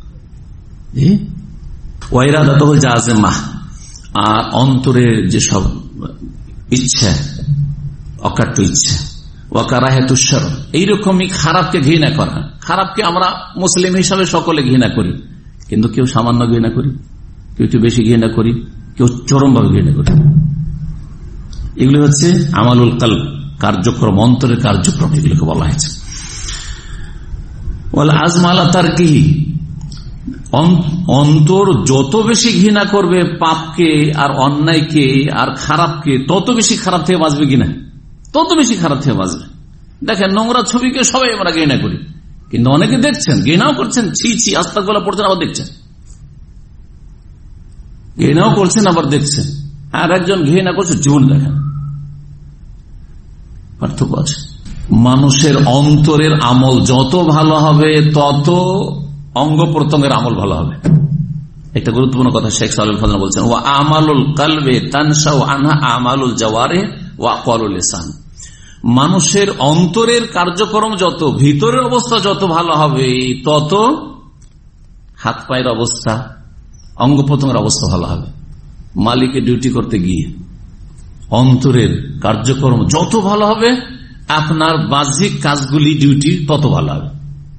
আর অন্তরের যেসব ইচ্ছা, অকাট্য ইচ্ছা, ওয়াকারাহাতুশ-শার, এইরকমই খারাপকে ঘৃণা করা। খারাপকে আমরা মুসলিম হিসাবে সকলে ঘৃণা করি, কিন্তু কেউ সামান্য ঘৃণা করি, কেউ একটু বেশি ঘৃণা করি, কেউ চরমভাবে ঘৃণা করি। এগুলি হচ্ছে আমালুল কলব, কার্যক্রম, অন্তরের কার্যক্রম, এগুলোকে বলা হয়েছে। অন্তর যত বেশি ঘৃণা করবে পাপকে আর অন্যায়কে আর খারাপকে, তত বেশি খারাপ থেকে বাঁচবে কিনা, তত বেশি খারাপ থেকে বাঁচবে। দেখেন, নোংরা ছবিকে সবাই আমরা ঘৃণা করি, কিন্তু অনেকে দেখছেন, ঘৃণাও করছেন, ছি ছি আস্তাগফিরুল্লাহ পড়ছেন, আবার দেখছেন, ঘৃণাও করছেন আবার দেখছেন। আর একজন ঘৃণা করছে, জীবন দেখেন, পার্থক্য আছে। মানুষের অন্তরের আমল যত ভালো হবে, তত অঙ্গ প্রত্যঙ্গের আমল ভালো হবে। একটা গুরুত্বপূর্ণ কথা শেখ সালেহ ফাজল বলছেন, ওয়া আমালুল কলবে তানশাউ আনহা আমালুল জাওয়ারিহ ওয়া আকওয়ালুল লিসান। মানুষের অন্তরের কার্যক্রম যত, ভিতরের অবস্থা যত ভালো হবে, তত হাত পায়ের অবস্থা, অঙ্গ প্রত্যঙ্গের অবস্থা ভালো হবে। মালিকে ডিউটি করতে গিয়ে অন্তরের কার্যক্রম যত ভালো হবে, আপনার বাহ্যিক কাজগুলি ডিউটি তত ভালো হবে।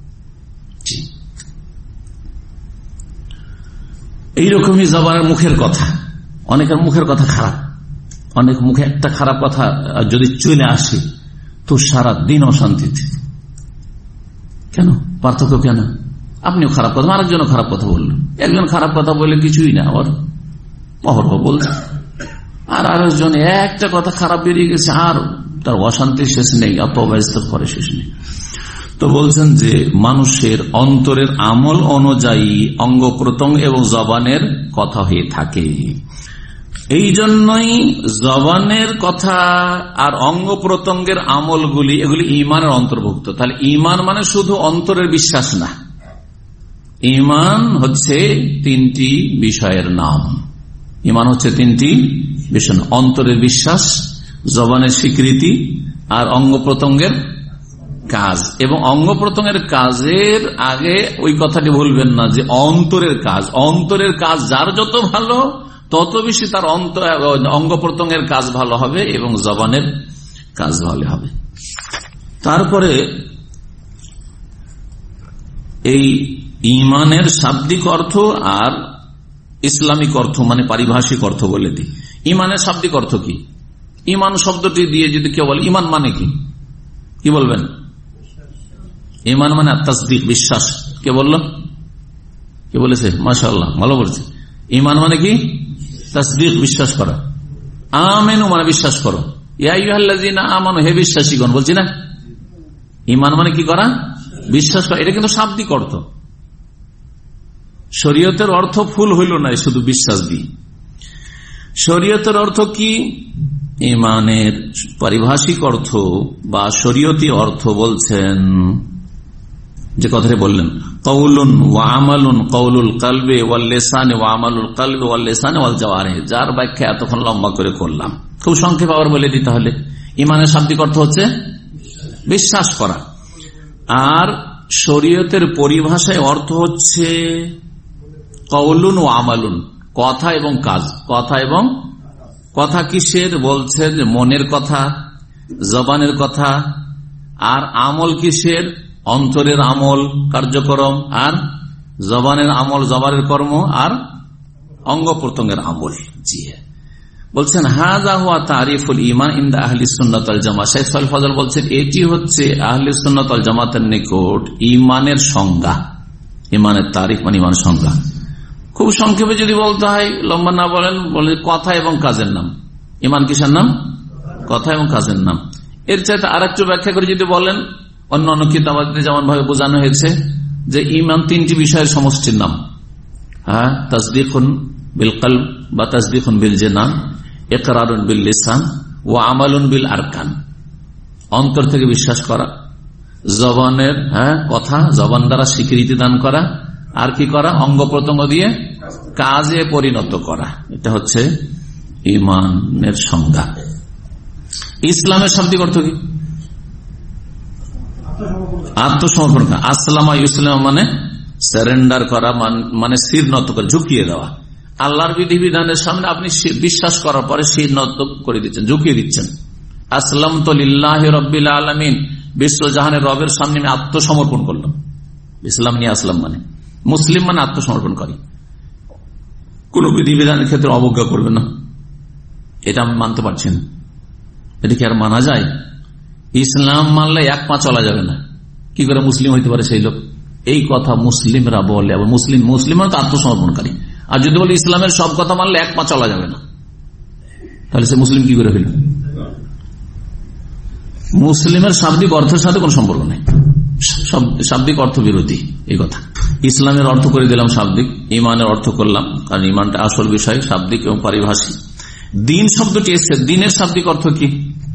এইরকমই জবানের মুখের কথা, অনেকের মুখের কথা খারাপ, অনেক মুখে একটা খারাপ কথা যদি চলে আসে তো সারা দিন অশান্তিতে। কেন? পার্থক্য কেন? আপনিও খারাপ কথা, আরেকজনও খারাপ কথা বললেন। একজন খারাপ কথা বলে কিছুই না, আবার অহরহ বলছে, আর আরেকজন একটা কথা খারাপ বেরিয়ে গেছে, আর তার অশান্তি শেষ নেই, অপব্যস্ত করে শেষ নেই। তো বলছেন যে মানুষের অন্তরের আমল অনুযায়ী অঙ্গ প্রত্যঙ্গ এবং জবানের কথা হয়ে থাকে। এই জন্যই জবানের কথা আর অঙ্গ প্রত্যঙ্গের আমলগুলি এগুলি ঈমানের অন্তর্ভুক্ত। তাহলে ঈমান মানে শুধু অন্তরের বিশ্বাস না, ঈমান হচ্ছে তিনটি বিষয়ের নাম। ঈমান হচ্ছে তিনটি বিষয়, অন্তরের বিশ্বাস, জবানের স্বীকৃতি আর অঙ্গ প্রত্যঙ্গের কাজ। এবং অঙ্গ প্রত্যঙ্গের কাজের আগে ওই কথাটি ভুলবেন না যে অন্তরের কাজ, অন্তরের কাজ যার যত ভালো তত বেশি তার অঙ্গ প্রত্যঙ্গের কাজ ভালো হবে এবং জবানের কাজ ভালো হবে। তারপরে এই ঈমানের শাব্দিক অর্থ আর ইসলামিক অর্থ মানে পারিভাষিক অর্থ বলে দিই। ঈমানের শাব্দিক অর্থ কি? ঈমান শব্দটি দিয়ে যদি কেউ বলে ঈমান মানে কি, কি বলবেন? ঈমান মানে তাসদীক, বিশ্বাস। কে বলল? কে বলেছে? মাশাআল্লাহ, ভালো বলেছে। ঈমান মানে কি? তাসদীক, বিশ্বাস করা। আমিনু মানে বিশ্বাস করো। ইয়া আইয়ুহাল্লাযীনা আমানু, হে বিশ্বাসীগণ, বলছি না? ঈমান মানে কি করা? বিশ্বাস করা। এটা কিন্তু শাব্দিক অর্থ। শরীয়তের অর্থ ফুল হইল না শুধু বিশ্বাস দিয়ে। শরীয়তের অর্থ কি? ঈমানের পারিভাষিক অর্থ বা শরীয়তি অর্থ বলছেন যে কথাটি বললেন, কওলুন ওয়া আমালুন, কওলুল কলবে ওয়াল লিসানে ওয়া আমালুল কলবে ওয়াল লিসানে ওয়াল জাওয়ারিহ। যার ব্যাখ্যা এতক্ষণ লম্বা করে করলাম, খুব সংক্ষেপে আবার বলে দিতে হলে ঈমানের শাব্দিক অর্থ হচ্ছে বিশ্বাস করা। আর শরীয়তের পরিভাষায় অর্থ হচ্ছে কওলুন ও আমালুন, কথা এবং কাজ। কথা এবং কথা কিসের? বলছেন মনের কথা, জবানের কথা। আর আমল কিসের? অন্তরের আমল, কার্যক্রম। আর জবানের আমল, জবানের কর্ম। আর অঙ্গ প্রত্যঙ্গের আমল। জি বলছেন হাযা হুয়া তারিফুল ঈমান ইনদা আহলিস সুন্নাত ওয়াল জামাআহ। শেখ সালেহ ফাজল বলছেন এটি হচ্ছে আহলিস সুন্নাত ওয়াল জামাতের নিকট ঈমানের সংজ্ঞা। ঈমানের তারিফ মানে ঈমান সংজ্ঞা। খুব সংক্ষেপে যদি বলতে হয়, লম্বা না বলেন, বলে কথা এবং কাজের নাম। ঈমান কিসের নাম? কথা এবং কাজের নাম। এর চাইতে আর একটু ব্যাখ্যা করে যদি বলেন, অন্য অন্য কিতাবাতে যেমন ভাবে বোঝানো হয়েছে যে ঈমান তিনটি বিষয়ের সমষ্টির নাম। হ্যাঁ, তাসদীকুন বিল কলব বা তাসদীকুন বিল জানান, ইকরারুন বিল লিসান ওয়া আমালুন বিল আরকান। অন্তর থেকে বিশ্বাস করা, জবানের হ্যাঁ কথা, জবান দ্বারা স্বীকৃতি দান করা, আর কি করা? অঙ্গ প্রত্যঙ্গ দিয়ে কাজে পরিণত করা। এটা হচ্ছে ঈমানের সংজ্ঞা। ইসলামের শাব্দিক অর্থ কি? আত্মসমর্পণ করা। আসলামা ইসলাম মানে সারেন্ডার করা, মানে শির নত করে, ঝুঁকিয়ে দেওয়া। আল্লাহর বিধিবিধানের সামনে আপনি বিশ্বাস করার পরে শির নত করে দিচ্ছেন, ঝুঁকিয়ে দিচ্ছেন। আসলামতু লিল্লাহি রাব্বিল আলামিন, বিশ্বজাহানের রবের সামনে আমি আত্মসমর্পণ করলাম। ইসলাম নিয়ে আসলাম মানে মুসলিম মানে আত্মসমর্পণ করি, কোন বিধিবিধানের ক্ষেত্রে অবজ্ঞা করবে না। এটা আমি মানতে পারছি না, এটা কি আর মানা যায়? ইসলাম মানলে এক পা চলা যাবে না। কি করে মুসলিম হইতে পারে সেই লোক? এই কথা মুসলিমরা বলে। আবার মুসলিম মুসলিম মানে তো আত্মসমর্পণকারী। আর যদি বলে ইসলামের সব কথা মানলে এক পা চলা যাবে না, তাহলে সে মুসলিম কি করে হইল? মুসলিমের শাব্দিক অর্থের সাথে কোন সম্পর্ক নেই, শাব্দিক অর্থ বিরোধী এই কথা। ইসলামের অর্থ করে দিলাম শাব্দিক, ইমানের অর্থ করলাম, কারণ ইমানটা আসল বিষয়, শাব্দিক এবং পারিভাষিক। দিন শব্দটি এসছে, দিনের শাব্দিক অর্থ কি?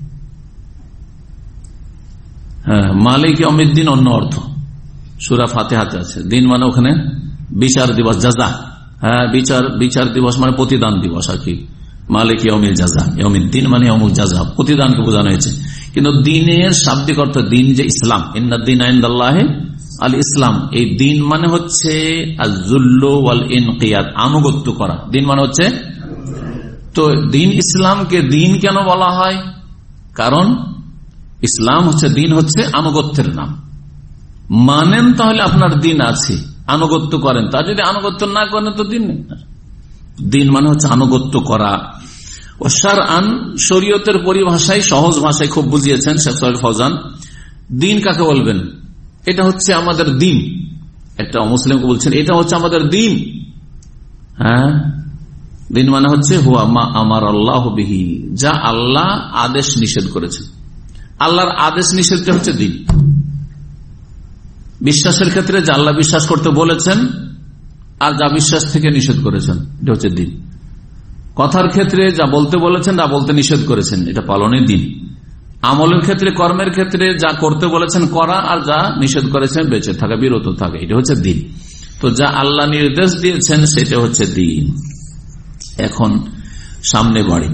হ্যাঁ, মালিক ইয়াউমিদ্দিন অন্য অর্থ, সূরা ফাতিহাতে আছে। দিন মানে ওখানে বিচার দিবস, জাযা। হ্যাঁ, বিচার বিচার দিবস মানে প্রতিদান দিবস আর কি। মালিক ইয়াউমিল জাযা, ইয়াউমিদ্দিন মানে ইয়াউমুল জাযা, প্রতিদানকে বোঝানো হয়েছে। কিন্তু দিনের শাব্দিক অর্থ দিন যে ইসলাম, ইন্নাদ-দীনা ইনদাল্লাহি আল ইসলাম। এই দিন মানে হচ্ছে আয-যুল্লু ওয়াল ইনকিয়াদ, আনুগত্য করা। দিন মানে হচ্ছে, তো দিন ইসলামকে দিন কেন বলা হয়? কারণ ইসলাম হচ্ছে, দিন হচ্ছে আনুগত্যের নাম। মানেন তাহলে আপনার দিন আছে, আনুগত্য করেন। তা যদি আনুগত্য না করেন তো দিন নেই। দিন মানে হচ্ছে আনুগত্য করা। ও শারআন, শরীয়তের পরিভাষায় সহজ ভাষায় খুব বুঝিয়েছেন শেখ সালেহ ফাওজান। দিন কাকে বলবেন? এটা হচ্ছে আমাদের দিন, একটা অমুসলিমকে বলছেন এটা হচ্ছে আমাদের দিন। হ্যাঁ, দিন মানে হচ্ছে হুয়া মা আমার আল্লাহ বিহি, যা আল্লাহ আদেশ নিষেধ করেছেন। আল্লাহর আদেশ নিষেধটা হচ্ছে দিন। বিশ্বাসের ক্ষেত্রে যা আল্লাহ বিশ্বাস করতে বলেছেন আর যা বিশ্বাস থেকে নিষেধ করেছেন এটা হচ্ছে দিন। কথার ক্ষেত্রে যা বলতে বলেছেন, যা বলতে নিষেধ করেছেন, এটা পালনের দিন। আমলের ক্ষেত্রে, কর্মের ক্ষেত্রে যা করতে বলেছেন করা আর যা নিষেধ করেছেন বেঁচে থাকা, বিরত থাকা, এটা হচ্ছে দিন। তো যা আল্লাহ নির্দেশ দিয়েছেন সেটা হচ্ছে দিন। এখন সামনে বাড়ে,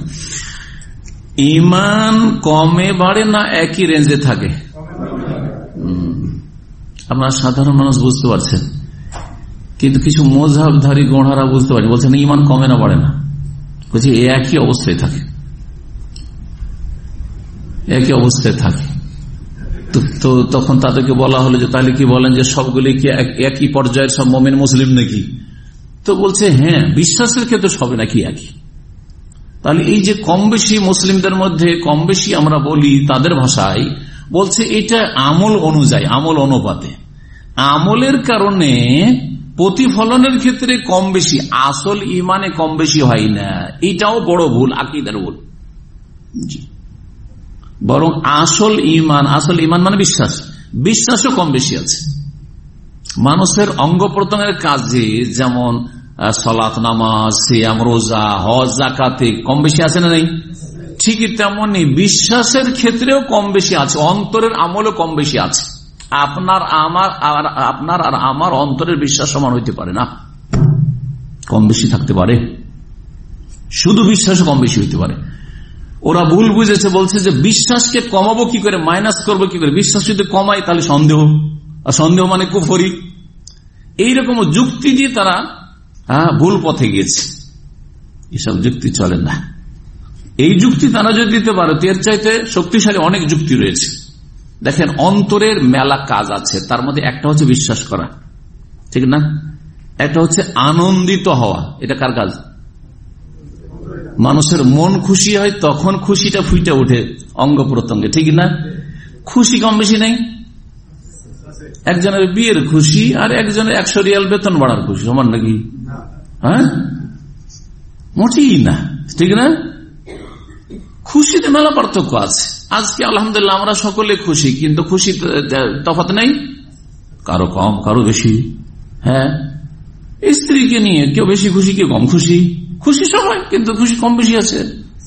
ইমান কমে বাড়ে না একই রেঞ্জে থাকে? আপনারা সাধারণ মানুষ বুঝতে পারছেন, কিন্তু কিছু মযহাবধারী গোঁড়ারা বুঝতে পারে, বলছেন ইমান কমে না বাড়ে না, বলছে একই অবস্থায় থাকে, একই অবস্থায় থাকে। তো তখন তাদেরকে বলা হলো যে তাহলে কি বলেন যে সবগুলি কি একই পর্যায়ের সব মুমিন মুসলিম নাকি? তো বলছে হ্যাঁ, বিশ্বাসের ক্ষেত্রে সবে নাকি একই। তাহলে এই যে কম বেশি মুসলিমদের মধ্যে কম বেশি আমরা বলি তাদের ভাষায়, বলছে এটা আমল অনুযায়ী, আমল অনুপাতে, আমলের কারণে প্রতিফলনের ক্ষেত্রে কম বেশি, আসল ইমানে কম বেশি হয় না। এটাও বড় ভুল, আকীদার ভুল। বরং আসল ইমান, আসল ইমান মানে বিশ্বাস, বিশ্বাসও কম বেশি আছে। মানুষের অঙ্গ প্রত্যঙ্গের কাজে যেমন সালাত, নামাজ, সিয়াম, রোজা, হজ, যাকাতে কম বেশি আছে না নেই? ঠিকই তেমনি বিশ্বাসের ক্ষেত্রেও কম বেশি আছে, অন্তরের আমলও কম বেশি আছে। আপনার আমার আর আপনার আর আমার অন্তরের বিশ্বাস সমান হইতে পারে না, কম বেশি থাকতে পারে, শুধু বিশ্বাসও কম বেশি হইতে পারে। ওরা ভুল বুঝেছে, বলছে যে বিশ্বাসকে কমাবো কি করে, মাইনাস করবো কি করে, বিশ্বাস যদি কমাই তাহলে সন্দেহ, আর সন্দেহ মানে কুফরি। এইরকম যুক্তি দিয়ে তারা হ্যাঁ ভুল পথে গিয়েছে। এসব যুক্তি চলে না। এই যুক্তি তারা যদি দিতে পারে, এর চাইতে শক্তিশালী অনেক যুক্তি রয়েছে। দেখেন, অন্তরের মেলা কাজ আছে, তার মধ্যে একটা হচ্ছে বিশ্বাস করা, ঠিক না? একটা হচ্ছে আনন্দিত হওয়া। এটা কার কাজ? মানুষের মন খুশি হয় তখন খুশিটা ফুটে ওঠে অঙ্গ প্রত্যঙ্গে, ঠিক না? খুশি কম বেশি নেই? একজনের বিয়ের খুশি আর একজনের একশো রিয়াল বেতন বাড়ার খুশি সমান নাকি? হ্যাঁ, মোটেই না, ঠিক না? খুশিতে মেলা পার্থক্য আছে। আজকে আলহামদুলিল্লাহ আমরা সকলে খুশি, কিন্তু খুশি তফাৎ নেই, কারো কম কারো বেশি। হ্যাঁ, স্ত্রীকে নিয়ে কেউ বেশি খুশি কেউ কম খুশি, খুশি সবাই কিন্তু খুশি কম বেশি আছে।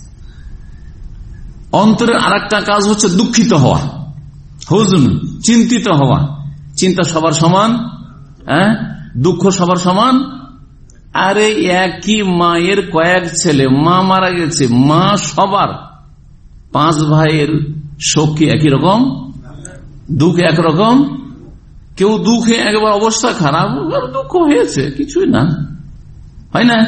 অন্তরের আর একটা কাজ হচ্ছে দুঃখিত হওয়া, হুজুন, চিন্তিত হওয়া। চিন্তা সবার সমান, হ্যাঁ, দুঃখ সবার সমান। আরে একই মায়ের কয়েক ছেলে, মা মারা গেছে, মা সবার, পাঁচ ভাইয়ের শোক কি একই রকম? দুঃখ একরকম? কেউ দুঃখে একবার অবস্থা খারাপ, দুঃখ হয়েছে, কিছুই না, হয় না?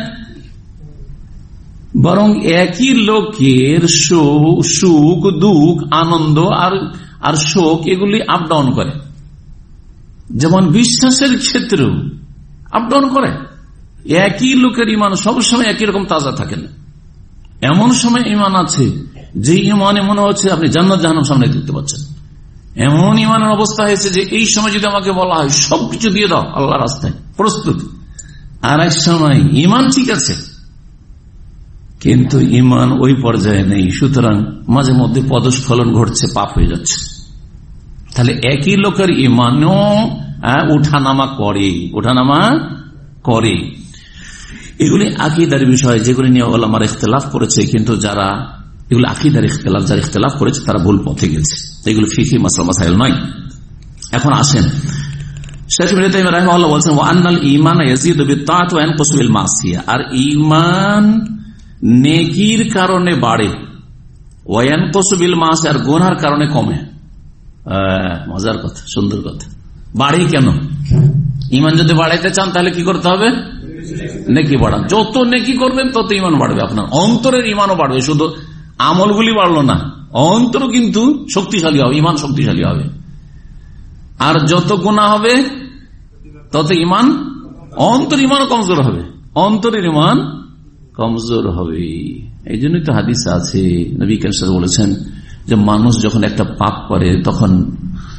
বরং একই লোকের সুখ দুঃখ, আনন্দ আর আর শোক এগুলি আপ ডাউন করে। যেমন বিশ্বাসের ক্ষেত্রেও আপ ডাউন করে। একই লোকের ইমান সবসময় একই রকম তাজা থাকে না। এমন সময় ইমান আছে যে ইমানে মনে হচ্ছে আপনি জান্নাত জাহান্নাম সামনে দেখতে পাচ্ছেন। এমন ইমানের অবস্থা হয়েছে যে এই সময় যদি আমাকে বলা হয় সবকিছু দিয়ে দাও আল্লাহ রাস্তায়, প্রস্তুত। আর এক সময় ইমান ঠিক আছে কিন্তু ইমান ওই পর্যায়ে নেই, সুতরাং মাঝে মধ্যে পদস্খলন ঘটছে, পাপ হয়ে যাচ্ছে। তাহলে একই লোকের ইমানও উঠানামা করে, উঠানামা করে। এগুলি আকীদার বিষয়, যেগুলি নিয়ে ওলামারা ইখতিলাফ করেছে, কিন্তু যারা এগুলো আকীদার ইখতিলাফ, যারা ইখতিলাফ করেছে তারা ভুল পথে গেছে, এগুলো ফিকহি মাসলা মাসাইল নয়। এখন আসেন, শেখ ইবনে তাইমিয়া রাহিমাহুল্লাহ বলেছেন, ওয়া আন্নাল ঈমান ইয়াজিদু বিত-তাআতি ওয়া ইয়ানকুসু বিল মাসিয়া, আর ঈমান নেকির কারণে বাড়ে, ওয়া ইয়ানকুসু বিল মাসিয়া, আর গুনাহর কারণে কমে। মজার কথা, সুন্দর কথা। বাড়ে কেন? ঈমান যদি বাড়াইতে চান তাহলে কি করতে হবে? নেকি বাড়ান। যত নেকি করবেন তত ঈমান বাড়বে, আপনার অন্তরের ঈমানও বাড়বে। শুধু আমলগুলি বাড়লো না, অন্তর কিন্তু শক্তিশালী হবে, ঈমান শক্তিশালী হবে। আর যত গুনাহ হবে তত ঈমান, অন্তর ঈমান কমজোর হবে, অন্তরের ঈমান কমজোর হবে। এই জন্যই তো হাদিস আছে, নবী কারীম সাল্লাল্লাহু আলাইহি ওয়াসাল্লাম বলেছেন যে মানুষ যখন একটা পাপ করে তখন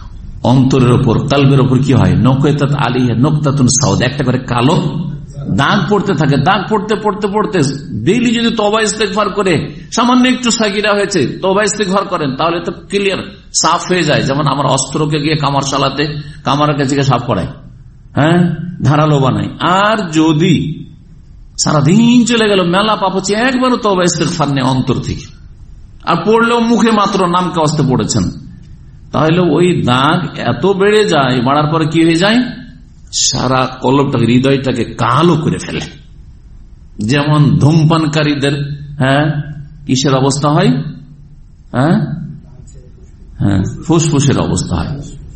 অন্তরের ওপর, কালবের ওপর কি হয়, নকতাত আলিহা নকতাতুন সাউদ, একটা করে কালো দাগ পড়তে থাকে। দাগ পড়তে পড়তে পড়তে ডেইলি যদি তওবা ইস্তেগফার করে, সামান্য একটু সাগিরা হয়েছে তওবা ইস্তেগফার করেন, তাহলে তো ক্লিয়ার সাফ হয়ে যায়। যেমন আমার অস্ত্রকে গিয়ে কামার চালাতে কামারের কাছে সাফ করায়, হ্যাঁ, ধারালো বানাই। আর যদি সারাদিন চলে গেল, মেলা পাপ হচ্ছে, একবারও তওবা ইস্তেগফার নেই অন্তর থেকে, আর পড়লেও মুখে মাত্র নামকে অস্তে পড়েছেন, তাহলে ওই দাগ এত বেড়ে যায়, বাড়ার পরে কি হয়ে যায়, সারা কলবটাকে, হৃদয়টাকে কালো করে ফেলে। যেমন ধূমপানকারীদের হ্যাঁ কিসের অবস্থা হয়, হ্যাঁ হ্যাঁ ফুসফুসের অবস্থা হয়।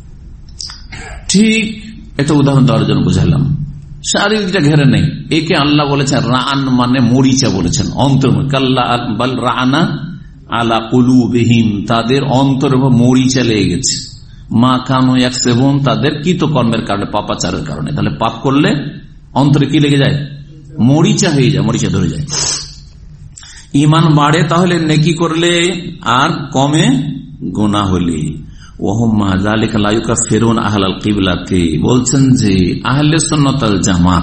ঠিক একটা উদাহরণ দেওয়ার জন্য বুঝালাম, শারীরিকটা ঘেরে নেই। একে আল্লাহ বলেছেন রান, মানে মরিচা বলেছেন, অন্তর। কাল্লা বাল রানা আলা কুলুবিহিম, তাদের অন্তর মরিচা লেগে গেছে। মা কানু ইয়াকসিবুন, তাদের কৃতকর্মের কারণে, পাপাচারের কারণে। তাহলে পাপ করলে অন্তরে কি লেগে যায়, মরিচা হয়ে যায়, মরিচা ধরে যায়। ইমান বাড়ে তাহলে নেকি করলে, আর কমে গুনাহ হলে। ওয়াহুম্মা যালিকা লা ইউকাফিরুন আহলাল কিবলাতি, বলছেন যে আহলে সুন্নাত ওয়াল জামাত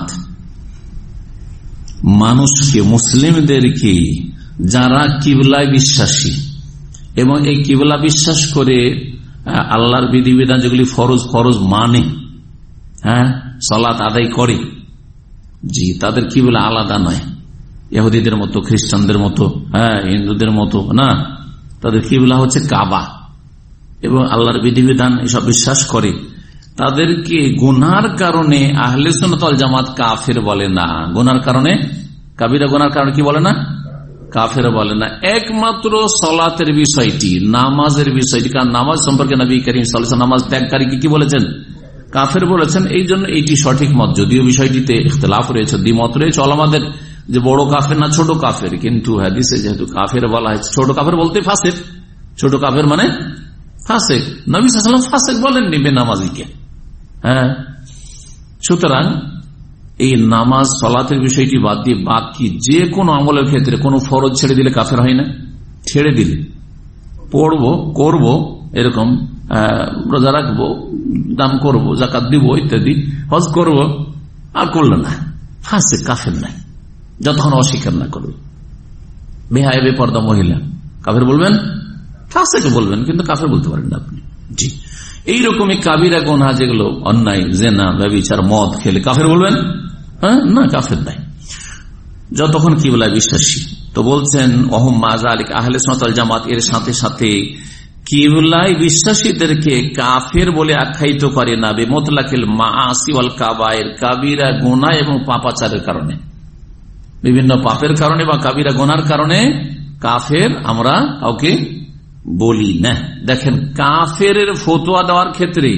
মানুষকে, মুসলিমদেরকে, যারা কিবলায় বিশ্বাসী এবং এই কিবলা বিশ্বাস করে আল্লাহর বিধিবিধান যেগুলি ফরজ ফরজ মানে, হ্যাঁ, সালাত আদায় করে, জি, তাদের কিবলা আলাদা নয়, ইহুদিদের মতো, খ্রিস্টানদের মতো, হ্যাঁ, হিন্দুদের মতো না। তাদের কিবলা হচ্ছে কাবা এবং আল্লাহর বিধিবিধান এসব বিশ্বাস করে। তাদেরকে গুনার কারণে আহলে সুন্নাত ওয়াল জামাত কাফের বলে না। গুনার কারণে, কাবিরা গুনার কারণে কি বলে না, কাফের বলে না। একমাত্র সালাতের বিষয়টি, নামাজের বিষয়টি, কারণ নামাজ সম্পর্কে নবী করিম সাল্লাল্লাহু আলাইহি ওয়াসাল্লাম নামাজ ত্যাগকারীকে কি বলেছেন, কাফের বলেছেন। এই জন্য এইটি সঠিক মত, যদিও বিষয়টিতে ইখতিলাফ রয়েছে, দ্বিমত রয়েছে ওলামাদের, যে বড় কাফের না ছোট কাফের। কিন্তু হাদিসে যেহেতু কাফের বলা হয়েছে, ছোট কাফের বলতে ফাসিক, ছোট কাফের মানে ফাসিক। নবী সাল্লাল্লাহু আলাইহি ওয়াসাল্লাম ফাসিক বলেননি বেনামাজিকে, হ্যাঁ। সুতরাং এই নামাজ সালাতের বিষয়টি বাদ দিয়ে বাকি যে কোনো আমলের ক্ষেত্রে কোনো ফরজ ছেড়ে দিলে কাফের হয় না। ছেড়ে দিলে পড়বো, করবো, এরকম রোজা রাখবো, দান করবো, যাকাত দিব, ইত্যাদি, হজ করবো, আর করলো না, ফাসিক, কাফের নাই, যতক্ষণ অস্বীকার না করবে। বেহায়া বেপর্দা মহিলা কাফের বলবেন, ফাসিক বলবেন, কিন্তু কাফের বলতে পারেন না আপনি। জি, এইরকমই কাবিরা গুনাহ যেগুলো অন্যায়, জেনা, ব্যভিচার, মদ খেলে কাফের বলবেন, হ্যাঁ, না, কাফের নাই, যতক্ষণ কিবলায় বিশ্বাসী। তো বলছেন ওহুম্মা যালিকা আহলে সুন্নাত ওয়াল জামাত, এর সাথে সাথে কিবলায় বিশ্বাসীদেরকে কাফের বলে আখ্যায়িত করে না বিমুতলাকিল মাআসি ওয়াল কাবায়ের, কাবিরা গুনাহ এবং পাপাচারের কারণে, বিভিন্ন পাপের কারণে বা কাবিরা গুনার কারণে কাফের আমরা কাউকে বলি না। দেখেন, কাফের ফতোয়া দেওয়ার ক্ষেত্রে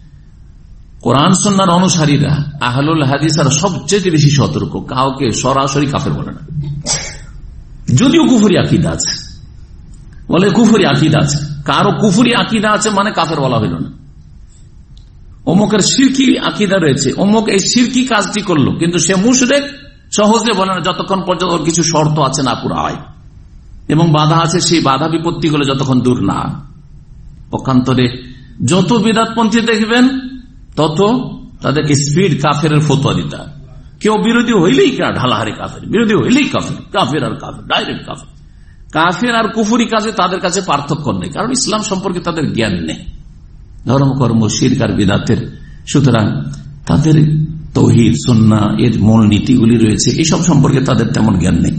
কোরআন সুন্নাহর অনুসারীরা, আহলুল হাদিস আর সবচেয়ে বেশি সতর্ক, কাউকে সরাসরি কাফের বলে না। যদিও কুফরি আকীদা আছে, বলে কুফরি আকীদা আছে, কারো কুফরি আকীদা আছে মানে কাফের বলা হইল না। অমুকের শিরকি আকীদা রয়েছে, অমুক এই শিরকি কাজটি করলো, কিন্তু সে মুশরিক, সহজে বলে না, যতক্ষণ পর্যন্ত ওর কিছু শর্ত আছে না পুরা হয় এবং বাধা আছে, সেই বাধা বিপত্তি গুলো যতক্ষণ দূর না। পক্ষান্তরে যত বিদআতপন্থী দেখবেন তত তাদেরকে স্পিড কাফের ফতোয়া দিতে। কেউ বিরোধী হইলেই ঢালাহারি কাফের, বিরোধী হইলেই কাফের, কাফের আর কাফের, ডাইরেক্ট কাফের। কাফের আর কুফরি কাজে তাদের কাছে পার্থক্য নেই, কারণ ইসলাম সম্পর্কে তাদের জ্ঞান নেই, ধর্ম কর্ম শিরক আর বিদআতের। সুতরাং তাদের তাওহীদ সুন্নাহ এর মূল নীতিগুলি রয়েছে, এইসব সম্পর্কে তাদের তেমন জ্ঞান নেই।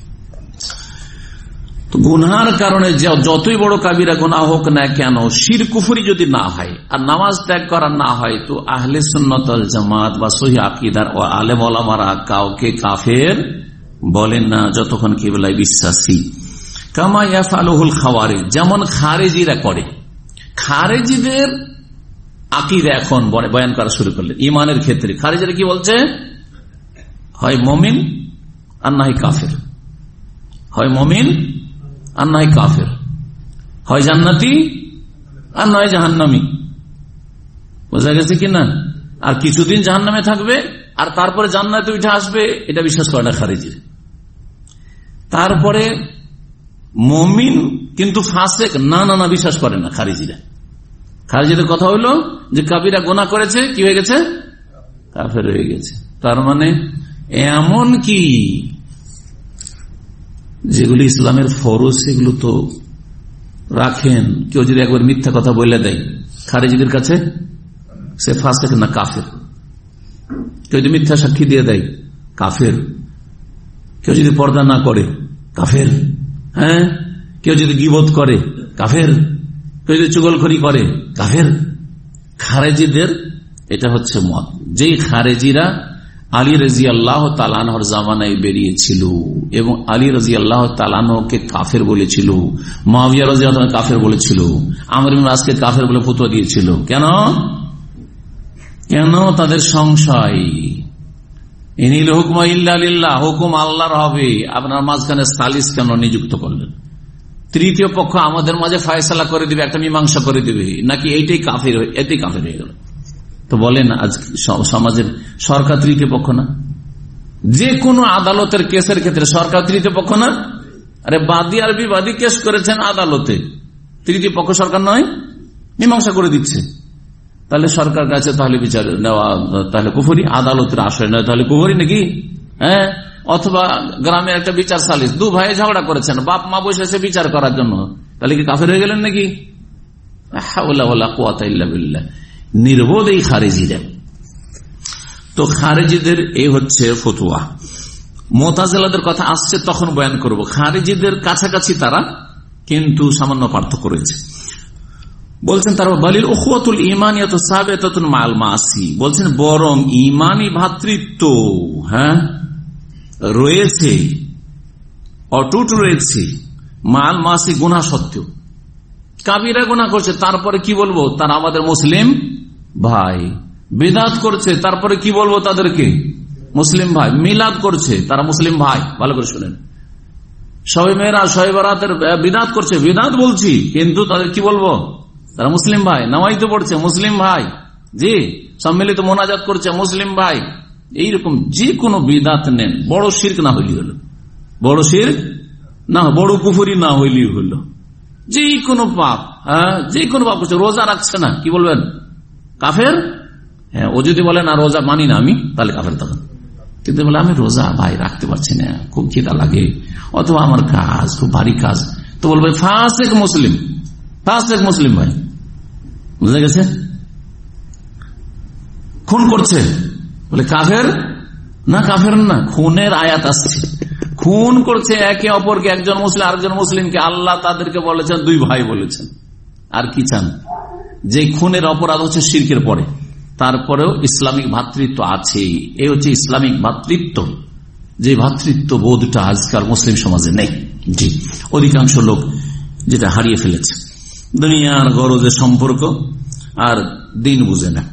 তো গুনার কারণে যতই বড় কাবিরা গুনাহ হোক না কেন, শিরক কুফরি যদি না হয় আর নামাজ ত্যাগ করা না হয়, তো আহলে সুন্নাত ওয়াল জামাত বা সহিহ আকীদার ও আলেম ওলামারা কাউকে কাফের বলেন না যতক্ষণ কিবলায় বিশ্বাসী। কামা ইয়াফআলুহুল খাওয়ারিজ, যেমন খারেজিরা করে। খারেজিদের আকীদা এখন বয়ান করা শুরু করলেন ইমানের ক্ষেত্রে। খারেজিরা কি বলছে, হয় মুমিন আর না হয় কাফের, হয় মুমিন আর নয় কাফের, হয় জান্নাতি আর নয় জাহান্নামী। বোঝা গেছে কিনা? আর কিছুদিন জাহান্নামে থাকবে আর তারপরে জান্নাতে উঠে আসবে, এটা বিশ্বাস করে না খারিজি। তারপরে মুমিন কিন্তু ফাসেক, না না না বিশ্বাস করে না খারিজিরা। খারিজিদের কথা হইলো যে কাবিরা গুনাহ করেছে, কি হয়ে গেছে? কাফের হয়ে গেছে। তার মানে এমন কি যেগুলি ইসলামের ফরজ সেগুলো তো রাখেন, কেউ যদি একবার মিথ্যা কথা বলে দেয় খারিজিদের কাছে সে ফাসেক না কাফের। কেউ যদি মিথ্যা সাক্ষী দিয়ে দেয় কাফের। কেউ যদি পর্দা না করে কাফের। হ্যাঁ, কেউ যদি গীবত করে কাফের। কেউ যদি চুগলখড়ি করে কাফের। খারেজিদের এটা হচ্ছে মত। যেই খারেজিরা আলী রাজি আল্লাহ তালানহর জামানায় বেরিয়েছিল এবং আলী রাজি আল্লাহ তালানহকে কাফের বলেছিল, মুআবিয়া রাদিয়াল্লাহু আনহু কাফের বলেছিল, আমর ইবনে আসকে কাফের বলে ফতোয়া দিয়েছিল। কেন কেন তাদের সংশয়, ইনিল হুকমা ইল্লা লিল্লাহ, হুকুম আল্লাহর হবে, আপনার মাঝখানে সালিস কেন নিযুক্ত করলেন? তৃতীয় পক্ষ আমাদের মাঝে ফয়সালা করে দিবে, একটা মীমাংসা করে দিবে, নাকি এইটাই কাফের, এটাই কাফের হয়ে গেল? তো বলেন আজ সমাজের সরকার তৃতীয় পক্ষ না? যে কোনো আদালতের কেসের ক্ষেত্রে সরকার তৃতীয় পক্ষ না? আরে বাদী আর বিবাদী কেস করেছেন আদালতে, তৃতীয় পক্ষ সরকার নয়? মীমাংসা করে দিচ্ছে। তাহলে সরকার কাছে তাহলে বিচার নেওয়া তাহলে কুফরি, আদালতের আশ্রয় নেওয়া তাহলে কুফরি নাকি? হ্যাঁ, অথবা গ্রামে একটা বিচার সালিস, দু ভাই ঝগড়া করেছেন, বাপ মা বসেছে বিচার করার জন্য, তাহলে কি কাফের হয়ে গেলেন নাকি? নির্বোধ এই খারিজিদের। তো খারিজিদের এই হচ্ছে ফতোয়া। মুতাজিলাদের কথা আসছে, তখন বয়ান করব। খারিজিদের কাছাকাছি তারা, কিন্তু সামান্য পার্থক্য রয়েছে। বলছেন তারা বালিল উখওয়াতুল ঈমানিয়াতু সাবিতাতুন মাআল মাসি, বলছেন বরং ঈমানি ভ্রাতৃত্ব হ্যাঁ রয়েছে, অটুট রয়েছে, মাআল মাসি গুনাহ সত্ত্বেও। কাবিরা গুনাহ করছে, তারপরে কি বলবো? তারা আমাদের মুসলিম ভাই। বিদআত করছে, তারপরে কি বলবো তাদেরকে? মুসলিম ভাই। মিলাদ করছে, তারা মুসলিম ভাই। ভালো করে শুনেন, শবে মেরাজ, শবে বরাতের বিদআত করছে, বিদআত বলছি, কিন্তু তাদের কি বলবো? তারা মুসলিম ভাই। নামাজ তো পড়ছে, মুসলিম ভাই। জি, সম্মিলিত মোনাজাত করছে, মুসলিম ভাই। এইরকম যে কোনো বিদআত নেন, বড় শিরক না হইলি হলো, বড় শিরক না, বড় কুফরি না হইলি হলো, যে কোনো পাপ, হ্যাঁ যে কোনো পাপ করছে। রোজা রাখছে না, কি বলবেন? কাফের। হ্যাঁ, ও যদি বলে না রোজা মানি না আমি, তাহলে কাফের তখন। কিন্তু বলে আমি রোজা ভাই রাখতে পারছি না, খুব খিদা লাগে, অথবা আমার কাজ খুব ভারী কাজ, তো বলবে ফাসেক মুসলিম, ফাসেক মুসলিম ভাই। বুঝা গেছে? খুন করছে, বলে কাফের না, কাফের না, খুনের আয়াত আসছে। খুন করছে একে অপরকে, একজন মুসলিম আরেকজন মুসলিমকে, আল্লাহ তাদেরকে বলেছেন দুই ভাই বলেছেন। আর কি চান? যে খুনের অপরাধ হচ্ছে শিরকের পরে, তারপরেও ইসলামিক ভ্রাতৃত্ব আছে। এই হচ্ছে ইসলামিক ভ্রাতৃত্ব, যে ভ্রাতৃত্ব বোধটা আজকাল মুসলিম সমাজে নেই। জি, অধিকাংশ লোক যেটা হারিয়ে ফেলেছে, দুনিয়ার গরজের সম্পর্ক আর দিন বুঝে না।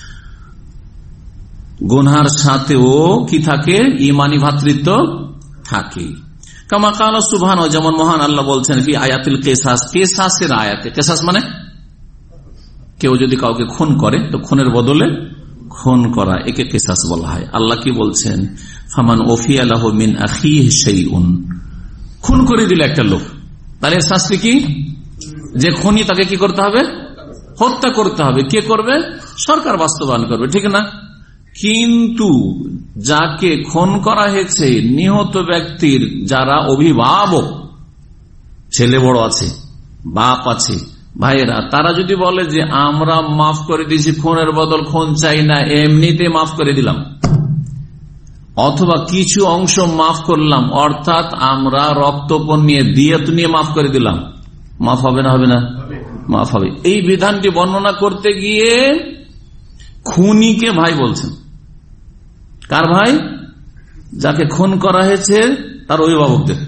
গুনহার সাথেও কি থাকে? ইমানি ভ্রাতৃত্ব থাকে। কামা কালা সুবহানাহু, যেমন মহান আল্লাহ বলছেন ফি আয়াতুল কিসাস, কিসাসের আয়াতে। কিসাস মানে কেউ যদি কাউকে খুন করে তো খুনের বদলে খুন করা, একে কিসাস বলা হয়। আল্লাহ কি বলছেন? ফামান উফিয়া লাহু মিন আখিহি শাইউন, খুন করে দিল একটা লোক, তাহলে শাস্তি কি? যে খুনি তাকে কি করতে হবে? হত্যা করতে হবে। কে করবে? সরকার বাস্তবায়ন করবে, ঠিক না? কিন্তু যাকে খুন করা হয়েছে, নিহত ব্যক্তির যারা অভিভাবক, ছেলে বড় আছে, বাপ আছে, ভাইয়েরা, তারা যদি বলে যে আমরা মাফ করে দিয়েছি, খুনের বদল খুন চাই না, এমনিতে মাফ করে দিলাম, অথবা কিছু অংশ মাফ করলাম, অর্থাৎ আমরা রক্তপণ নিয়ে দিয়ত নিয়ে মাফ করে দিলাম, মাফ হবে না? হবে না? মাফ হবে। এই বিধানটি বর্ণনা করতে গিয়ে খুনিকে ভাই বলছেন। কার ভাই? যাকে খুন করা হয়েছে তার অভিভাবকদের।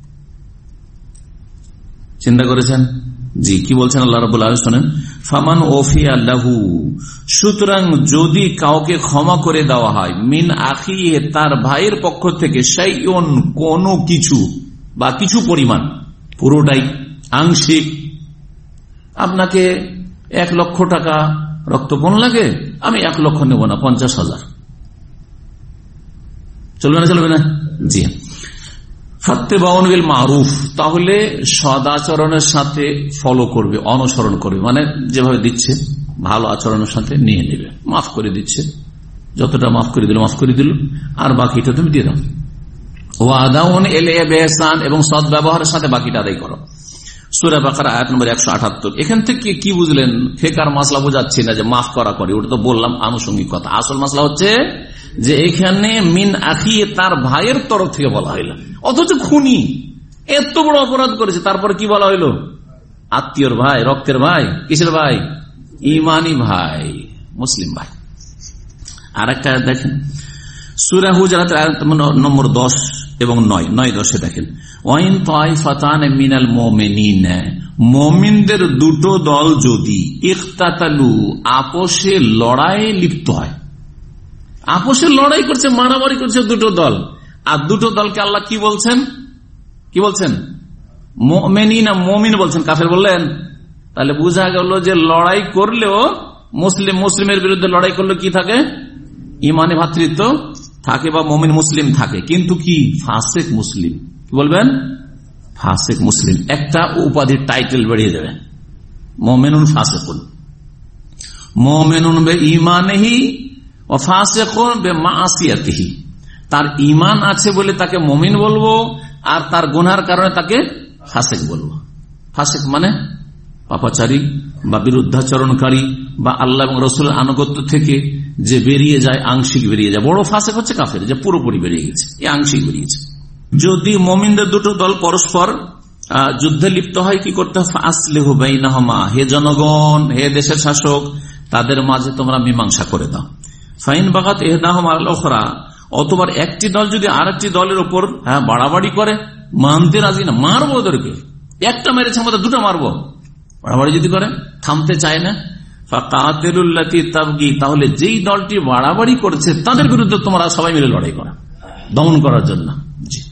চিন্তা করেছেন? জি, কি বলছেন আল্লাহ রাব্বুল আলামিন শুনেন, ফামান ওফিয়া লাহু, সুতরাং যদি কাউকে ক্ষমা করে দেওয়া হয়, মিন আখিহি, তার ভাইয়ের পক্ষ থেকে, শাইউন, কোনো কিছু বা কিছু পরিমাণ, পুরোটাই, আংশিক। আপনাকে এক লক্ষ টাকা রক্তপণ লাগে, আমি এক লক্ষ নেব না, পঞ্চাশ হাজার চলবে না? চলবে না? জি। ফাত্তেবাউন বিল মারুফ, তাহলে সদাচরণের সাথে ফলো করবে, অনুসরণ করবে, মানে যেভাবে দিচ্ছে ভালো আচরণের সাথে নিয়ে নেবে। মাফ করে দিচ্ছে, যতটা মাফ করে দিল মাফ করে দিল, আর বাকিটা তুমি দিয়ে দাও। ওয়াদাউন এলে বেহসান, এবং সৎ ব্যবহারের সাথে বাকিটা আদায় করো। সূরা বাকারা আয়াত নম্বর একশো আটাত্তর। এখান থেকে কি বুঝলেন? ফেকার মাসলা বোঝাচ্ছি না যে মাফ করা করে, ওটা তো বললাম আনুষঙ্গিক কথা। আসল মাসলা হচ্ছে যে এখানে মিন আখি, তার ভাইয়ের তরফ থেকে বলা হইল, অথচ খুনি এত বড় অপরাধ করেছে, তারপরে কি বলা হইল? আত্মীয়র ভাই, রক্তের ভাই। কিসের ভাই? ইমানি ভাই, মুসলিম ভাই। আর একটা দেখেন সূরা হুজরাত আয়াত নম্বর দশ এবং নয় নয় দশে দেখেন, ওয়াইন তাইফাতান মিনাল মুমিনিন, মুমিনদের দুটো দল যদি ইখতাতালু, আপোষে লড়াইয়ে লিপ্ত হয়, আপোষে লড়াই করছে, মারামারি করছে দুটো দল, আর দুটো দলকে আল্লাহ কি বলছেন? কি বলছেন? মুমিনিন, মুমিন বলছেন, কাফের বললেন। তাহলে বোঝা গেল যে লড়াই করলেও মুসলিম মুসলিমের বিরুদ্ধে লড়াই করলে কি থাকে? ইমানে ভাতৃত্ব থাকে বা মুমিন মুসলিম থাকে, কিন্তু কি ফাসেক মুসলিম, কি বলবেন? ফাসেক মুসলিম, একটা উপাধির টাইটেল বেরিয়ে যাবে, মুমিনুন ফাসিকুন। মুমিনুন বে ঈমানিহি ওয়া ফাসিকুন বে মাসিয়াতিহি, তার ঈমান আছে বলে তাকে মুমিন বলবো, আর তার গুনার কারণে তাকে ফাসেক বলবো। ফাসেক মানে পাপাচারী বা বিরুদ্ধাচরণকারী বা আল্লাহ এবং রাসূলের আনুগত্য থেকে যে বেরিয়ে যায়, আংশিক বেরিয়ে যায়। বড় ফাসেক হচ্ছে কাফের, যে পুরোপুরি বেরিয়ে গেছে, এই আংশিক বেরিয়েছে। যদি মুমিনদের দুটো দল পরস্পর যুদ্ধে লিপ্ত হয়, কি করতে হবে? ফাসলিহু বাইনাহুমা, হে জনগণ, হে দেশের শাসক, তাদের মাঝে তোমরা মীমাংসা করে দাও। ফাইন বাগাত ইহদাহুমা আল উখরা, অতবার একটি দল যদি আরেকটি দলের উপর হ্যাঁ বাড়াবাড়ি করে, মানতে রাজি না, মারবো ওদেরকে, একটা মেরেছে আমাদের দুটো মারবো, বাড়াবাড়ি যদি করে, থামতে চায় না, ফাকাতিলুল্লাতী তাবগী, তাহলে যেই দলটি বাড়াবাড়ি করছে তাদের বিরুদ্ধে তোমরা সবাই মিলে লড়াই করা, দমন করার জন্য। জি,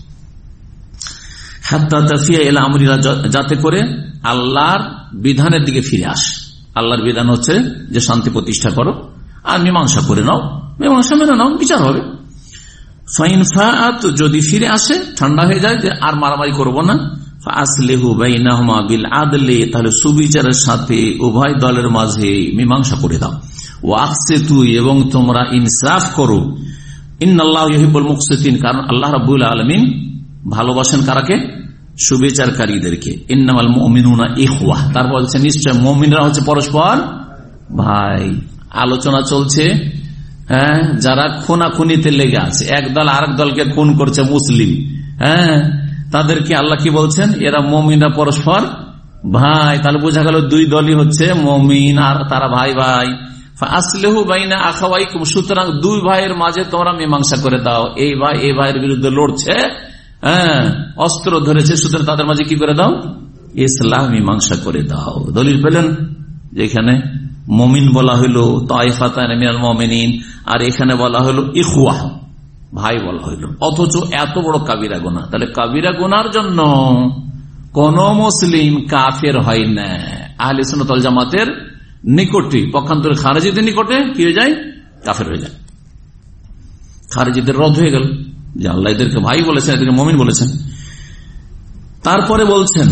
হাত্তা তাফিয়া ইলা আমরিল্লাহ, যাতে করে আল্লাহর বিধানের দিকে ফিরে আসে। আল্লাহর বিধান হচ্ছে যে শান্তি প্রতিষ্ঠা করো আর মীমাংসা করে নাও, মীমাংসা মেনে নাও, বিচার হবে। ফাইন ফাআত, যদি ফিরে আসে, ঠান্ডা হয়ে যায় যে আর মারামারি করবো না, ফাসলিহু বাইনাহুমা বিল আদলি, তাহলে সুবিচারের সাথে উভয় দলের মাঝে মীমাংসা করে দাও। ওয়াকসিতু, এবং তোমরা ইনসাফ করো। ইন্নাল্লাহু ইউহিব্বুল মুকসিতিন, কারণ আল্লাহ রাব্বুল আলামিন ভালোবাসেন কারাকে? সুবিচারকারীদেরকে। ইন্নামাল মুমিনুনা ইখওয়া, তারপর বলছে নিশ্চয় মুমিনরা হচ্ছে পরস্পর ভাই। আলোচনা চলছে হ্যাঁ, যারা খুনাখুনিতে লেগে আছে, এক দল আরেক দলকে খুন করছে মুসলিম, হ্যাঁ, তাদেরকে আল্লাহ কি বলছেন? এরা মুমিনরা পরস্পর ভাই। তাহলে বোঝা গেল দুই দলই হচ্ছে মুমিন, আর তারা ভাই ভাই। ফাসলিহু বাইনা আখাওয়াইকুম, সুতরাং দুই ভাইয়ের মাঝে তোমরা মীমাংসা করে দাও। এই ভাই এই ভাইয়ের বিরুদ্ধে লড়ছে, হ্যাঁ, অস্ত্র ধরেছে, সুতরাং তাদের মাঝে কি করে দাও? ইসলাম মীমাংসা করে দাও। দলিল পেলেন যেখানে মুমিন বলা হইল তাইফাতান মিনাল মুমিনিন, আর এখানে বলা হইল ইখওয়া, ভাই বলা হইল, অথচ এত বড় কাবিরা গুনাহ। তাহলে কাবিরা গুনার জন্য কোন মুসলিম কাফের হয় না। আহলে সুন্নাত ওয়াল জামাতের নিকটে, পক্ষান্তরে খারেজিদের নিকটে কি হয়ে যায়? কাফের হয়ে যায়। খারেজিদের রদ হয়ে গেল যে আল্লাহ এদেরকে ভাই বলেছেন, এদেরকে মুমিন বলেছেন। তারপরে বলছেন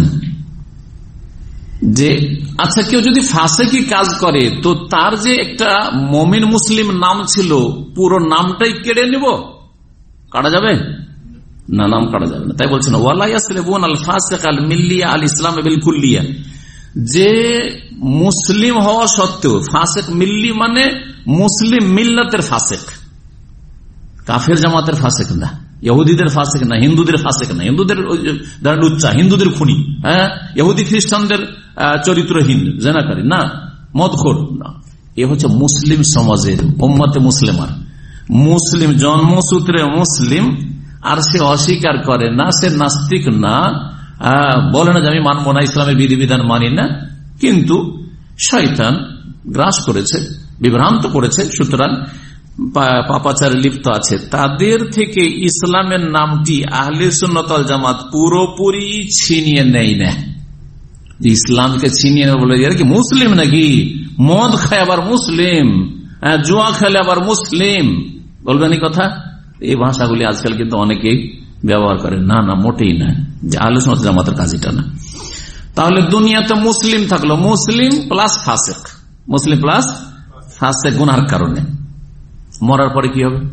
যে আচ্ছা, কেউ যদি ফাসেকি কাজ করে তো তার যে একটা মুমিন মুসলিম নাম ছিল, পুরো নামটাই কেড়ে নিব? কাটা যাবে না, নাম কাটা যাবে না। তাই বলছেন ওয়ালা ইয়াসলিবুন আল ফাসিক আল মিল্লিয়া আল ইসলাম বিল কুল্লিয়া, যে মুসলিম হওয়া সত্ত্বেও ফাসেক, মিল্লি মানে মুসলিম মিল্লাতের ফাসেক, কাফের জামাতের ফাসেক না, ইহুদিদের ফাসেক না, হিন্দুদের ফাসেক না, হিন্দুদের লুচ্চা, হিন্দুদের খুনি, হ্যাঁ, ইহুদি খ্রিস্টানদের চরিত্রহীন জেনাকারী না, মদখোর না। এ হচ্ছে মুসলিম সমাজের উম্মতে মুসলিমার, মুসলিম জন্মসূত্রে মুসলিম, আর সে অস্বীকার করে না, সে নাস্তিক না, বলে না যে আমি মানবো না, ইসলামের বিধিবিধান মানি না, কিন্তু শয়তান গ্রাস করেছে, বিভ্রান্ত করেছে, সুতরাং পাপাচারে লিপ্ত আছে। তাদের থেকে ইসলামের নামটি আহলে সুন্নাত ওয়াল জামাত পুরোপুরি ছিনিয়ে নেই না। ইসলামকে ছিনিয়ে নেবে বলে আর কি মুসলিম নাকি? মদ খায় আবার মুসলিম, জুয়া খেলে আবার মুসলিম, বলবেন এই কথা? এই ভাষাগুলি আজকাল কিন্তু অনেকেই ব্যবহার করে, না না মোটেই না, যে আহলে সুন্নাত জামাতের কাজ এটা না। তাহলে দুনিয়াতে মুসলিম থাকলো, মুসলিম প্লাস ফাসেক, মুসলিম প্লাস ফাসেক গুনার কারণে, মরার পরে কি হবে?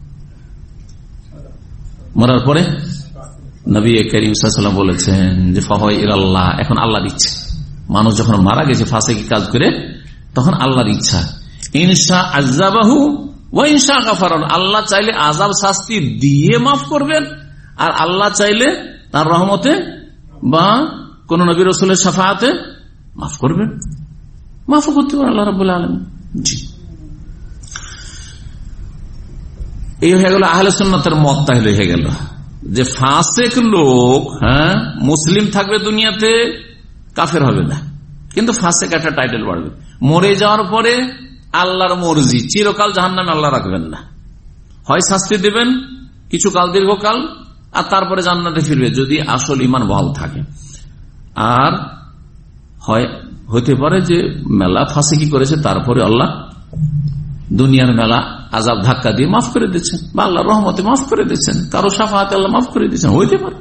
মরার পরে নবী করিম সাল্লাল্লাহু আলাইহি ওয়াসাল্লাম বলেছেন যে ফাহুয়া ইলাল্লাহ, এখন আল্লাহর ইচ্ছা। মানুষ যখন মারা গেছে ফাসেকি কাজ করে, তখন আল্লাহর ইচ্ছা। ইনশা আযাবাহু ওয়া ইনশা গাফারা, আল্লাহ চাইলে আযাব শাস্তি দিয়ে মাফ করবেন, আর আল্লাহ চাইলে তার রহমতে বা কোন নবী রাসূলের শাফাআতে মাফ করবেন, মাফ করতে পারেন আল্লাহ রাব্বুল আলামিন। জি, এই হয়ে গেল আহলে সুন্নাতের মত। তাহলে হয়ে গেল যে ফাসেক লোক, হ্যাঁ মুসলিম থাকবে দুনিয়াতে, কাফের হবে না, কিন্তু ফাসেক একটা টাইটেল বাড়বে। মরে যাওয়ার পরে আল্লাহর মর্জি, চিরকাল জাহান্নামে আল্লাহ রাখবেন না, হয় শাস্তি দেবেন কিছুকাল, দীর্ঘকাল, আর তারপরে জান্নাতে ফিরবে যদি আসল ইমান বহাল থাকে। আর হয় হইতে পারে যে মেলা ফাসেকি করেছে, তারপরে আল্লাহ দুনিয়ার মেলা আযাব ধাক্কা দিয়ে মাফ করে দিচ্ছেন, বা আল্লাহর রহমতে মাফ করে দিচ্ছেন, কারো শাফাআতে আল্লাহ মাফ করে দিচ্ছেন, হইতে পারে।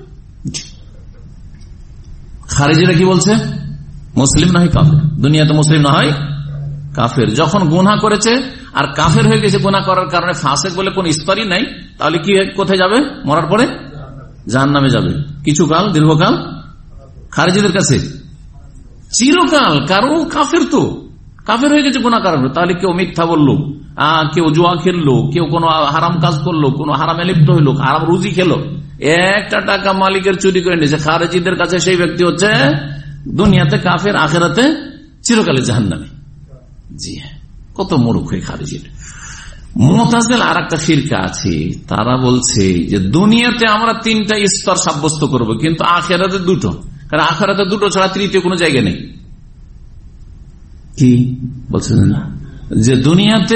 খারিজিরা কি বলছে? মুসলিম না হয় কাফের, দুনিয়াতে মুসলিম না হয় কাফের। যখন গুনাহ করেছে আর কাফের হয়ে গেছে গুনাহ করার কারণে, ফাসেক বলে কোন স্তরই নাই, তাহলে কি কোথায় যাবে? মরার পরে জাহান্নামে যাবে, কিছুকাল, দীর্ঘকাল। খারিজিদের কাছে চিরকাল, কারণ কাফের তো কাফের হয়ে গেছে গুনাহ করার, তাহলে কেউ মিথ্যা বললো, কেউ জুয়া খেললো, কেউ কোনো হারাম কাজ করলো, কোন হারামে লিপ্ত হইলো, হারাম রুজি খেলো, একটা টাকা মালিকের চুরি করে নিয়েছে, খারিজিদের কাছে সেই ব্যক্তি হচ্ছে দুনিয়াতে কাফের, আখেরাতে চিরকালে জাহান্নামে। জি হ্যাঁ, কত মূর্খ এই খারিজির। মুতাজিলা আর একটা ফিরকা আছে, তারা বলছে যে দুনিয়াতে আমরা তিনটা স্তর সাব্যস্ত করব, কিন্তু আখেরাতে দুটো, কারণ আখেরাতে দুটো ছাড়া তৃতীয় কোনো জায়গা নেই। কি বলছেন? যে দুনিয়াতে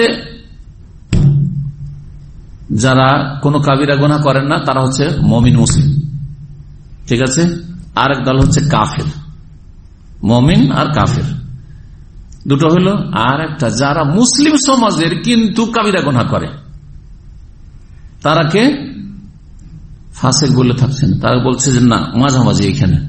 যারা কোনো কাবিরা গুনাহ করেন না তারা হচ্ছে মুমিন মুসলিম, ঠিক আছে। আরেক দল হচ্ছে কাফের, মুমিন আর কাফের দুটো হলো। আর একটা যারা মুসলিম সমাজের কিন্তু কাবিরা গুনাহ করে, তারাকে ফাসেক বলে থাকছেন। তারা বলছে যে না, মাঝামাঝি, এখানে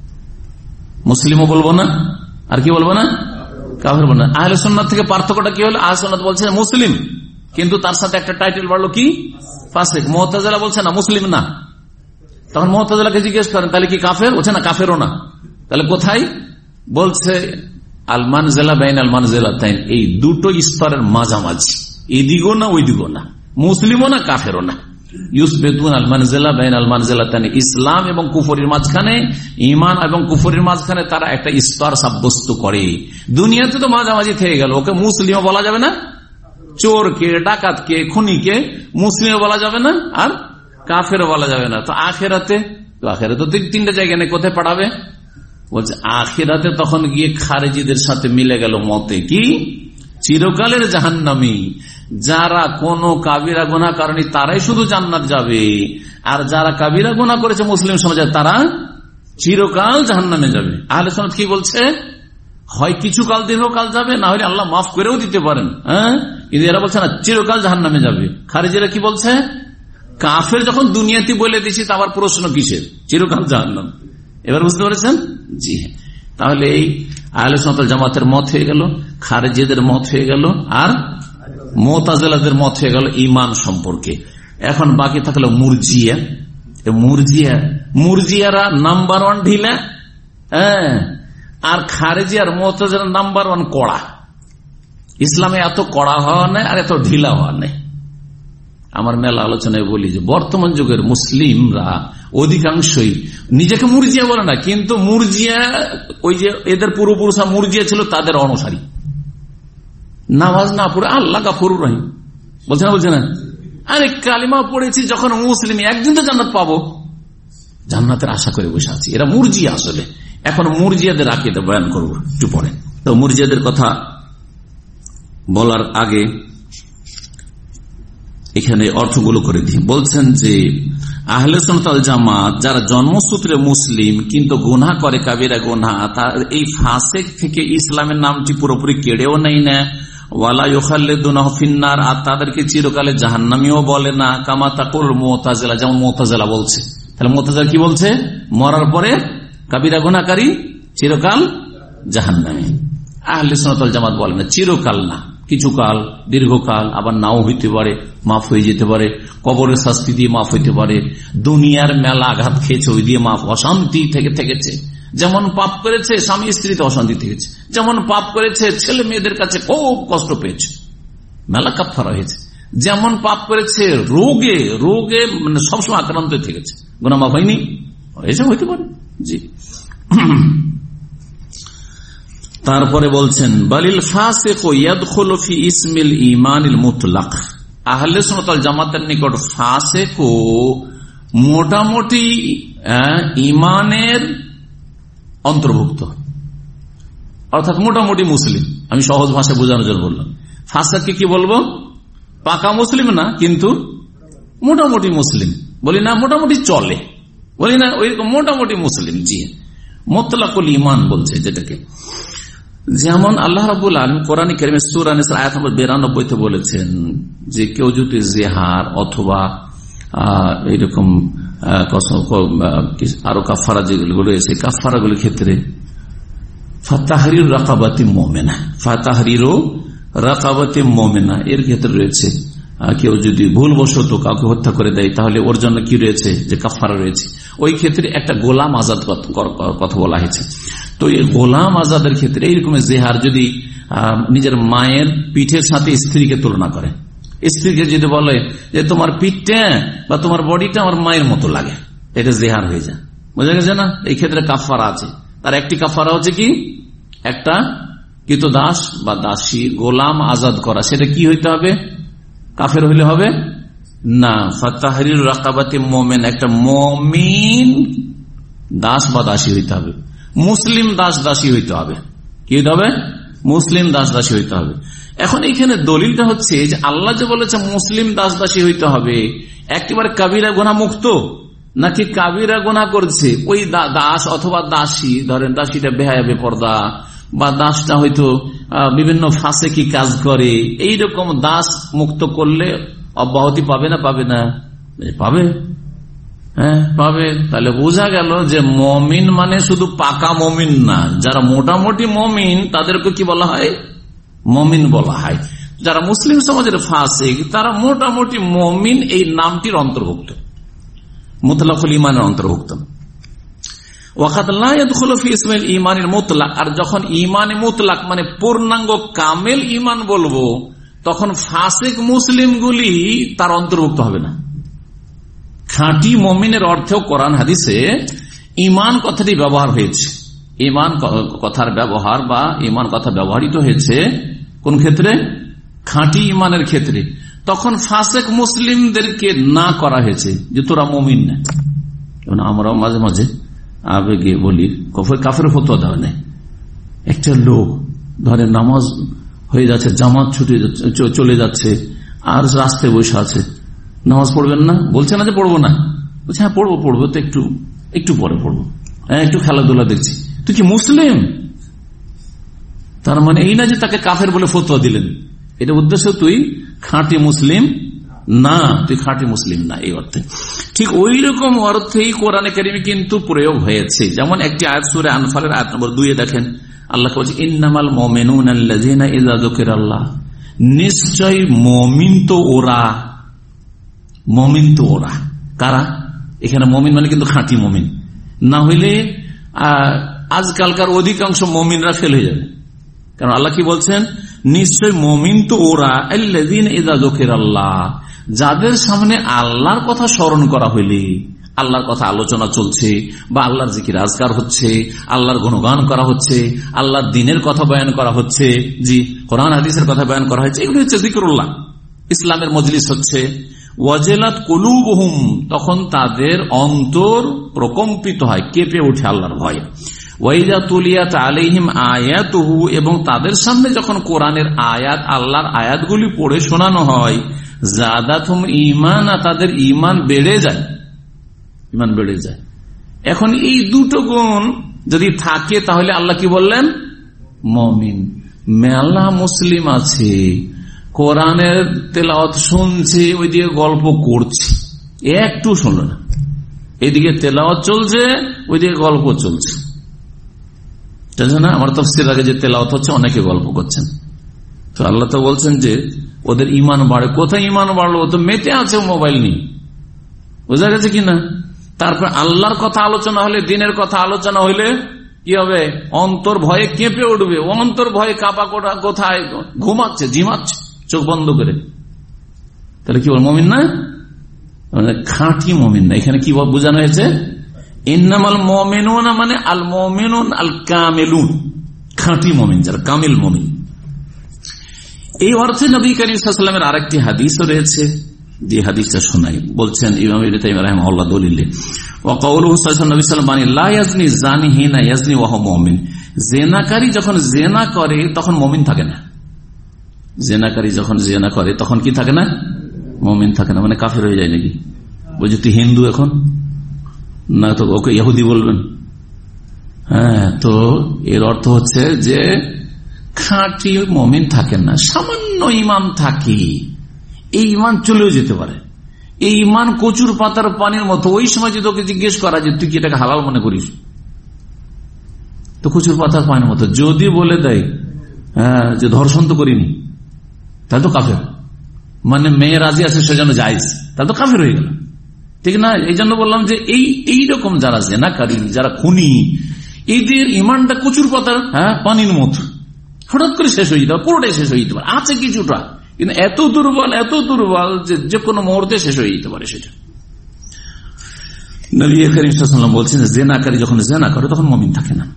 মুসলিমও বলবো না, আর কি বলবো না, কাফের বলবো না। আহলে সুন্নাত থেকে পার্থক্যটা কি হলো? আহলে সুন্নাত বলছে মুসলিম, কিন্তু তার সাথে একটা টাইটেল বাড়লো কি, ফাসেক। মুতাজিলা বলছে না, মুসলিম না। তখন মুতাজিলাকে জিজ্ঞেস করেন তাহলে কি কাফের? বলছে না, কাফেরও না। তাহলে কোথায়? বলছে আল মানজিলা বাইন আল মানজিলাতাইন, এই দুটো স্তরের মাঝামাঝি, এদিকও না ওইদিকও না, মুসলিমও না কাফেরও না। ইউসবিতুন আল মানজিলা বাইন আল মানজিলাতাইন, ইসলাম এবং কুফরের মাঝখানে, ঈমান এবং কুফরের মাঝখানে তারা একটা স্তর সাব্যস্ত করে। দুনিয়াতে তো মাঝামাঝি থেকে গেল, ওকে মুসলিমও বলা যাবে না, চোরকে, ডাকাতকে, খুনিকে মুসলিমও বলা যাবে না, আর কাফেরও বলা যাবে না। তো আখেরাতে, তো আখেরাতে তো তিনটা জায়গা নেই, কোথায় পাঠাবে? বলছে আখিরাতে তখন গিয়ে খারিজিদের সাথে মিলে গেল মতে, কি চিরকালের জাহান্নামী। যারা কোন কাবিরা গুনাহ করেনি তারাই শুধু জান্নাত যাবে, আর যারা কাবিরা গুনাহ করেছে মুসলিম সমাজে তারা চিরকাল জাহান্নামে যাবে। আহলে সুন্নাত কি বলছে? হয় কিছুকাল, দীর্ঘকাল যাবে, না হলে আল্লাহ মাফ করেও দিতে পারেন, হ্যাঁ। কিন্তু এরা বলছে না, চিরকাল জাহান্নামে যাবে। খারিজিরা কি বলছে? কাফের যখন দুনিয়াতে বলে দিছি, তা আবার প্রশ্ন কিসের? চিরকাল জাহান্নাম। এবার বুঝতে পেরেছেন? জি। তাহলে এই আহলে সুন্নাত জামাতের মত হয়ে গেল, খারিজিদের মত হয়ে গেল, আর মুতাজিলাদের মত হয়ে গেল ঈমান সম্পর্কে। এখন বাকি থাকলো মুরজিয়া। মুরজিয়া মুরজিয়ারা নাম্বার ওয়ান ঢিলা, হ্যাঁ, আর খারিজি আর মুতাজিলা নাম্বার ওয়ান কড়া। ইসলামে এত কড়া হওয়া নেই আর এত ঢিলা হওয়া নেই। আমার মেলা আলোচনায় বলি যে বর্তমান যুগের মুসলিমরা অধিকাংশই নিজেকে মুরজিয়া বলে না, কিন্তু মুরজিয়া ওই যে এদের পূর্বপুরুষরা মুরজিয়া ছিল, তাদের অনুসারী। নামাজ না পড়ে আল্লাহ গাফুর রহিম বলছে না, বলছে না, আরে কালিমা পড়েছি যখন মুসলিম, একদিন তো জান্নাত পাবো, জান্নাতের আশা করে বসে আছি। এরা মুরজিয়া। আসলে এখন মুরজিয়াদের আকীদা বয়ান করবো একটু পরে। তো মুরজিয়াদের কথা বলার আগে এখানে অর্থগুলো করে দিই। বলছেন যে আহলে সুন্নাত ওয়াল জামাত যারা জন্মসূত্রে মুসলিম কিন্তু গুনাহ করে কাবিরা গুনাহ, তার এই ফাসেক থেকে ইসলামের নামটি পুরোপুরি কেড়েও নেয় না, ওয়ালা ইউখাল্লিদুনাহু ফিন্নার, আর তাদেরকে চিরকালে জাহান্নামীও বলে না, কামা তাকুল মুতাজিলা, যেমন মুতাজিলা বলছে। তাহলে মুতাযার কি বলছে? মরার পরে কাবিরা গুনাহকারী চিরকাল জাহান্নামে। আহলে সুন্নাত ওয়াল জামাত বলেন না, চিরকাল না, কিছুকাল, দীর্ঘকাল, আবার নাও হইতে পারে, মাফ হয়ে যেতে পারে, কবরের শাস্তি দিয়ে মাফ হইতে পারে, দুনিয়ার মেলা আঘাত খেয়েছে ওই দিয়ে মাফ, অশান্তি থেকে থেকেছে, যেমন পাপ করেছে স্বামী স্ত্রীতে অশান্তি থেকেছে, যেমন পাপ করেছে ছেলে মেয়েদের কাছে খুব কষ্ট পেয়েছে, মেলা কাফারা হয়েছে, যেমন পাপ করেছে রোগে রোগে মানে সবসময় আক্রান্ত থেকেছে, গুনাহ মাফ হয়নি, এসব হইতে পারে। জি। তারপরে বলছেন বালিল ফাসিকু ইয়াদখুলু ফি ইসমিল ঈমানিল মুতলাক। আহলে সুন্নাত ওয়াল জামাতের নিকট ফাসিকু মোটামুটি ঈমানের অন্তর্ভুক্ত, অর্থাৎ মোটামুটি মুসলিম। আমি সহজ ভাষায় বোঝানোর জন্য বললাম, ফাসিককে কি বলবো? পাকা মুসলিম না, কিন্তু মোটামুটি মুসলিম বলি না, মোটামুটি চলে বলি না, ওই মোটামুটি মুসলিম। জি, মুতলাকুল ঈমান বলছে যেটাকে। যেমন আল্লাহ রাব্বুল আলামিন কোরআন কারীমে সূরা নিসা আয়াত নম্বর বিরানব্বই তে বলেছেন যে কেউ যদি জিহার অথবা এইরকম আরো কাফারা যেগুলো রয়েছে, কাফারাগুলোর ক্ষেত্রে ফাতাহরির রাকাবাতি মুমিনা, ফাতাহরিরু রাকাবাতি মুমিনা এর ক্ষেত্রে রয়েছে কেউ যদি ভুলবশত কাউকে হত্যা করে দেয় তাহলে ওর জন্য কি রয়েছে? যে কাফারা রয়েছে। ওই ক্ষেত্রে একটা গোলাম আজাদ কথা বলা হয়েছে। তো এই গোলাম আজাদের ক্ষেত্রে এইরকম জেহার যদি নিজের মায়ের পিঠের সাথে স্ত্রীকে তুলনা করে, স্ত্রীকে যদি বলে যে তোমার পিঠটা বা তোমার বডিটা আমার মায়ের মতো লাগে, এটা জেহার হয়ে যায়। বোঝা গেছে না? এই ক্ষেত্রে কাফারা আছে। তার একটি কাফারা হচ্ছে কি, একটা কৃতদাস বা দাসী গোলাম আজাদ করা। সেটা কি হইতে হবে? কাফের হইলে হবে না, ফাতাহরির রাকাবাতি মুমিন, একটা মুমিন দাস বা দাসী হইতে হবে, মুসলিম দাস দাসী হইতে হবে। কি হইতে হবে? মুসলিম দাস দাসী হইতে হবে। এখন এইখানে দলিলটা হচ্ছে যে আল্লাহ যে বলেছে মুসলিম দাস দাসী হইতে হবে, একেবারে কাবিরা গুনাহ মুক্ত নাকি কাবিরা গুনাহ করছে ওই দাস অথবা দাসী, ধরেন দাসীটা বেহায়া বেপরদা বা দাসটা হয়তো বিভিন্ন ফাসেকি কাজ করে, এইরকম দাস মুক্ত করলে অব্যাহতি পাবে না? পাবে না? পাবে, হ্যাঁ পাবে। তাহলে বোঝা গেল যে মমিন মানে শুধু পাকা মমিন না, যারা মোটামুটি মমিন তাদেরকে কি বলা হয়? মমিন বলা হয়। যারা মুসলিম সমাজের ফাসিক তারা মোটামুটি মমিন এই নামটির অন্তর্ভুক্ত, মুতলাকুল ঈমানের অন্তর্ভুক্ত। আর যখন ঈমান মুতলাক মানে পূর্ণাঙ্গ কামেল ঈমান বলবো, তখন ফাসিক মুসলিমগুলি তার অন্তর্ভুক্ত হবে না। খাঁটি মুমিনের অর্থেও কোরআন হাদিসে ঈমান কথাটি ব্যবহার হয়েছে। ঈমান কথার ব্যবহার বা ঈমান কথা ব্যবহৃত হয়েছে কোন ক্ষেত্রে? খাঁটি ঈমানের ক্ষেত্রে। তখন ফাসিক মুসলিমদেরকে না করা হয়েছে যে তোরা মুমিন না। আমরাও মাঝে মাঝে আবেগে বলি কাফের ফতোয়া দেওয়া নেই। একটা লোক ধরে নামাজ হয়ে যাচ্ছে, জামাত ছুটে চলে যাচ্ছে, আর রাস্তায় বসে আছে, নামাজ পড়বেন না? বলছে না যে পড়বো না, বলছে হ্যাঁ পড়বো পড়বো তো একটু একটু পরে পড়বো, হ্যাঁ একটু খেলাধুলা দেখছি। তুই কি মুসলিম? তার মানে এই না যে তাকে কাফের বলে ফতোয়া দিলেন, এটা উদ্দেশ্য তুই খাঁটি মুসলিম না, তুই খাঁটি মুসলিম না এই অর্থে। ঠিক ওই রকম অর্থেই কোরআনে কারিমে কিন্তু প্রয়োগ হয়েছে। যেমন একটি আয়াত সূরা আনফালের আয়াত নম্বর দুই এ দেখেন আল্লাহ বলছে ইন্নামাল মুমিনুনা আল্লাযীনা ইযা যুকিরাল্লাহ, নিশ্চয় মুমিন তো ওরা, মুমিন তো ওরা কারা? এখানে মুমিন মানে কিন্তু খাঁটি মুমিন না হইলে আজকালকার অধিকাংশ মুমিনরা ফেল হয়ে যাবে। কারণ আল্লাহ কি বলছেন? নিশ্চয় মুমিন তো ওরা আল্লাযীনা ইযা যুকিরাল্লাহ, যাদের সামনে আল্লাহর কথা স্মরণ করা হইলে, আল্লাহর কথা আলোচনা চলছে বা আল্লাহর জিকির আজকার হচ্ছে, আল্লাহর গুণগান করা হচ্ছে, আল্লাহর দ্বীনের কথা বয়ান করা হচ্ছে, জি কোরআন হাদিসের কথা বয়ান করা হচ্ছে, এগুলো হচ্ছে জিকিরুল্লাহ, ইসলামের মজলিস হচ্ছে। ওয়াজিলাত কুলুবুহুম, তখন তাদের অন্তর প্রকম্পিত হয়, কেঁপে ওঠে আল্লাহর ভয়ে। ওয়াইদা তুলিয়াত আলাইহিম আয়াতুহু, এবং তাদের সামনে যখন কোরআনের আয়াত, আল্লাহর আয়াতগুলি পড়ে শোনানো হয়, জাদাতুহুম ঈমানা, তাদের ঈমান বেড়ে যায়, ঈমান বেড়ে যায়। এখন এই দুটো গুণ যদি থাকে তাহলে আল্লাহ কি বললেন? মুমিন। মেলা মুসলিম আছে কোরআনের তেলাওয়াত শুনছে, ওই দিকে গল্প করছে, একটু শুনল না, এইদিকে তেলাওয়াত চলছে, ওইদিকে গল্প চলছে, না? আমার তাফসীর আগে যে তেলাওয়াত হচ্ছে, অনেকে গল্প করছেন। তো আল্লাহ তো বলছেন যে ওদের ইমান বাড়ে। কোথায় ইমান বাড়লো? ও তো মেতে আছে মোবাইল নিয়ে, বোঝা গেছে কিনা? তারপর আল্লাহর কথা আলোচনা হলে, দিনের কথা আলোচনা হইলে কি হবে? অন্তর ভয়ে কেঁপে উঠবে, অন্তর ভয়ে কাঁপা কোটা, কোথায় ঘুমাচ্ছে, ঝিমাচ্ছে চোখ বন্ধ করে। তাহলে কি বল, মুমিন না? খাঁটি মুমিন না। এখানে কি বোঝানো হয়েছে? ইন্নামাল মুমিনুনা মানে আল মুমিনুন আল কামিলুন, খাঁটি মুমিন, যারা কামিল মুমিন। এই অর্থে নবী করিম সাল্লাল্লাহু আলাইহি ওয়াসাল্লামের আরেকটি হাদিসও রয়েছে, যে হাদিসটা শোনাই। বলছেন ইমাম ইবনে তাইমিয়া রাহিমাহুল্লাহ দলিলে, ওয়া কাউলুহু সাল্লাল্লাহু আলাইহি ওয়াসাল্লাম লা ইয়াজনি জানি হিনা ইয়াজনি ওয়া হুয়া মুমিন। জেনাকারী যখন জেনা করে তখন মুমিন থাকে না। জেনাকারী যখন জেনা করে তখন কি থাকে না? মুমিন থাকে না। মানে কাফের হয়ে যায় নাকি? বলছি তুই হিন্দু এখন, না তো ওকে ইহুদি বলবেন? হ্যাঁ, তো এর অর্থ হচ্ছে যে খাঁটি মুমিন থাকে না, সামান্য ইমান থাকে। এই ইমান চলেও যেতে পারে। এই ইমান কচুর পাতার পানির মতো। ওই সময় যদি তোকে জিজ্ঞেস করা যে তুই কি এটাকে হালাল মনে করিস, তো কচুর পাতার পানির মতো। যদি বলে দেয় হ্যাঁ যে ধর্ষণ তো করিনি, তাহলে তো কাফের। মানে মেয়ে রাজি আছে সেজন্য জায়েজ, তাহলে তো কাফের হয়ে গেল, ঠিক না? এই জন্য বললাম যে এই এইরকম যারা জেনাকারী, যারা খুনি, এদের ইমানটা কচুর পাতার হ্যাঁ পানির মতো, হঠাৎ করে শেষ হয়ে যেতে পারে, পুরোটাই শেষ হয়ে যেতে পারে। আছে কিছুটা, কিন্তু এত দুর্বল, এত দুর্বল যে যে কোনো মুহূর্তে শেষ হয়ে যেতে পারে সেটা। নবী করিম সাল্লাল্লাহু আলাইহি ওয়াসাল্লাম বলছেন জেনাকারী যখন জেনা করে তখন মুমিন থাকে না।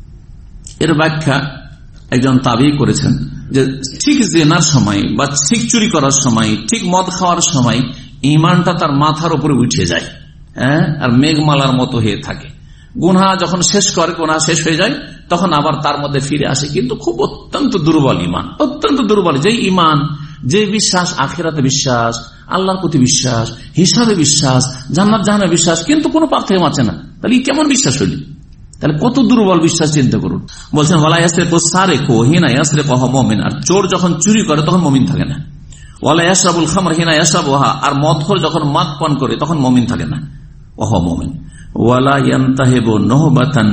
এর ব্যাখ্যা একজন তাবী করেছেন যে ঠিক জেনার সময় বা ঠিক চুরি করার সময়, ঠিক মদ খাওয়ার সময় ইমানটা তার মাথার উপরে উঠে যায়, হ্যাঁ, আর মেঘমালার মতো হয়ে থাকে। গুনাহ যখন শেষ করে, গুনাহ শেষ হয়ে যায়, তখন আবার তার মধ্যে ফিরে আসে, কিন্তু খুব অত্যন্ত দুর্বল ইমান, অত্যন্ত দুর্বল। যে ইমান, যে বিশ্বাস, আখিরাতে বিশ্বাস, আল্লাহর প্রতি বিশ্বাস, হিসাবে বিশ্বাস, জান্নাত জাহান্নামে বিশ্বাস, কিন্তু কোনো পার্থক্য আছে না। তাহলে কেমন বিশ্বাস হইল? তাহলে কত দুর্বল বিশ্বাস, চিন্তা করুন। বলছেন ওয়ালা ইয়াসরিকু সারিকু হিনা ইয়াসরিকু ওয়া হুয়া মুমিন। আর চোর যখন চুরি করে তখন মুমিন থাকে না। ওয়ালা ইয়াশরাবুল খামর হিনা ইয়াশরাবুহা। আর মদখোর যখন মদ পান করে তখন মুমিন থাকে না, ওয়া হুয়া মুমিন। ওয়ালা ইয়ানতাহিবু নহবাতান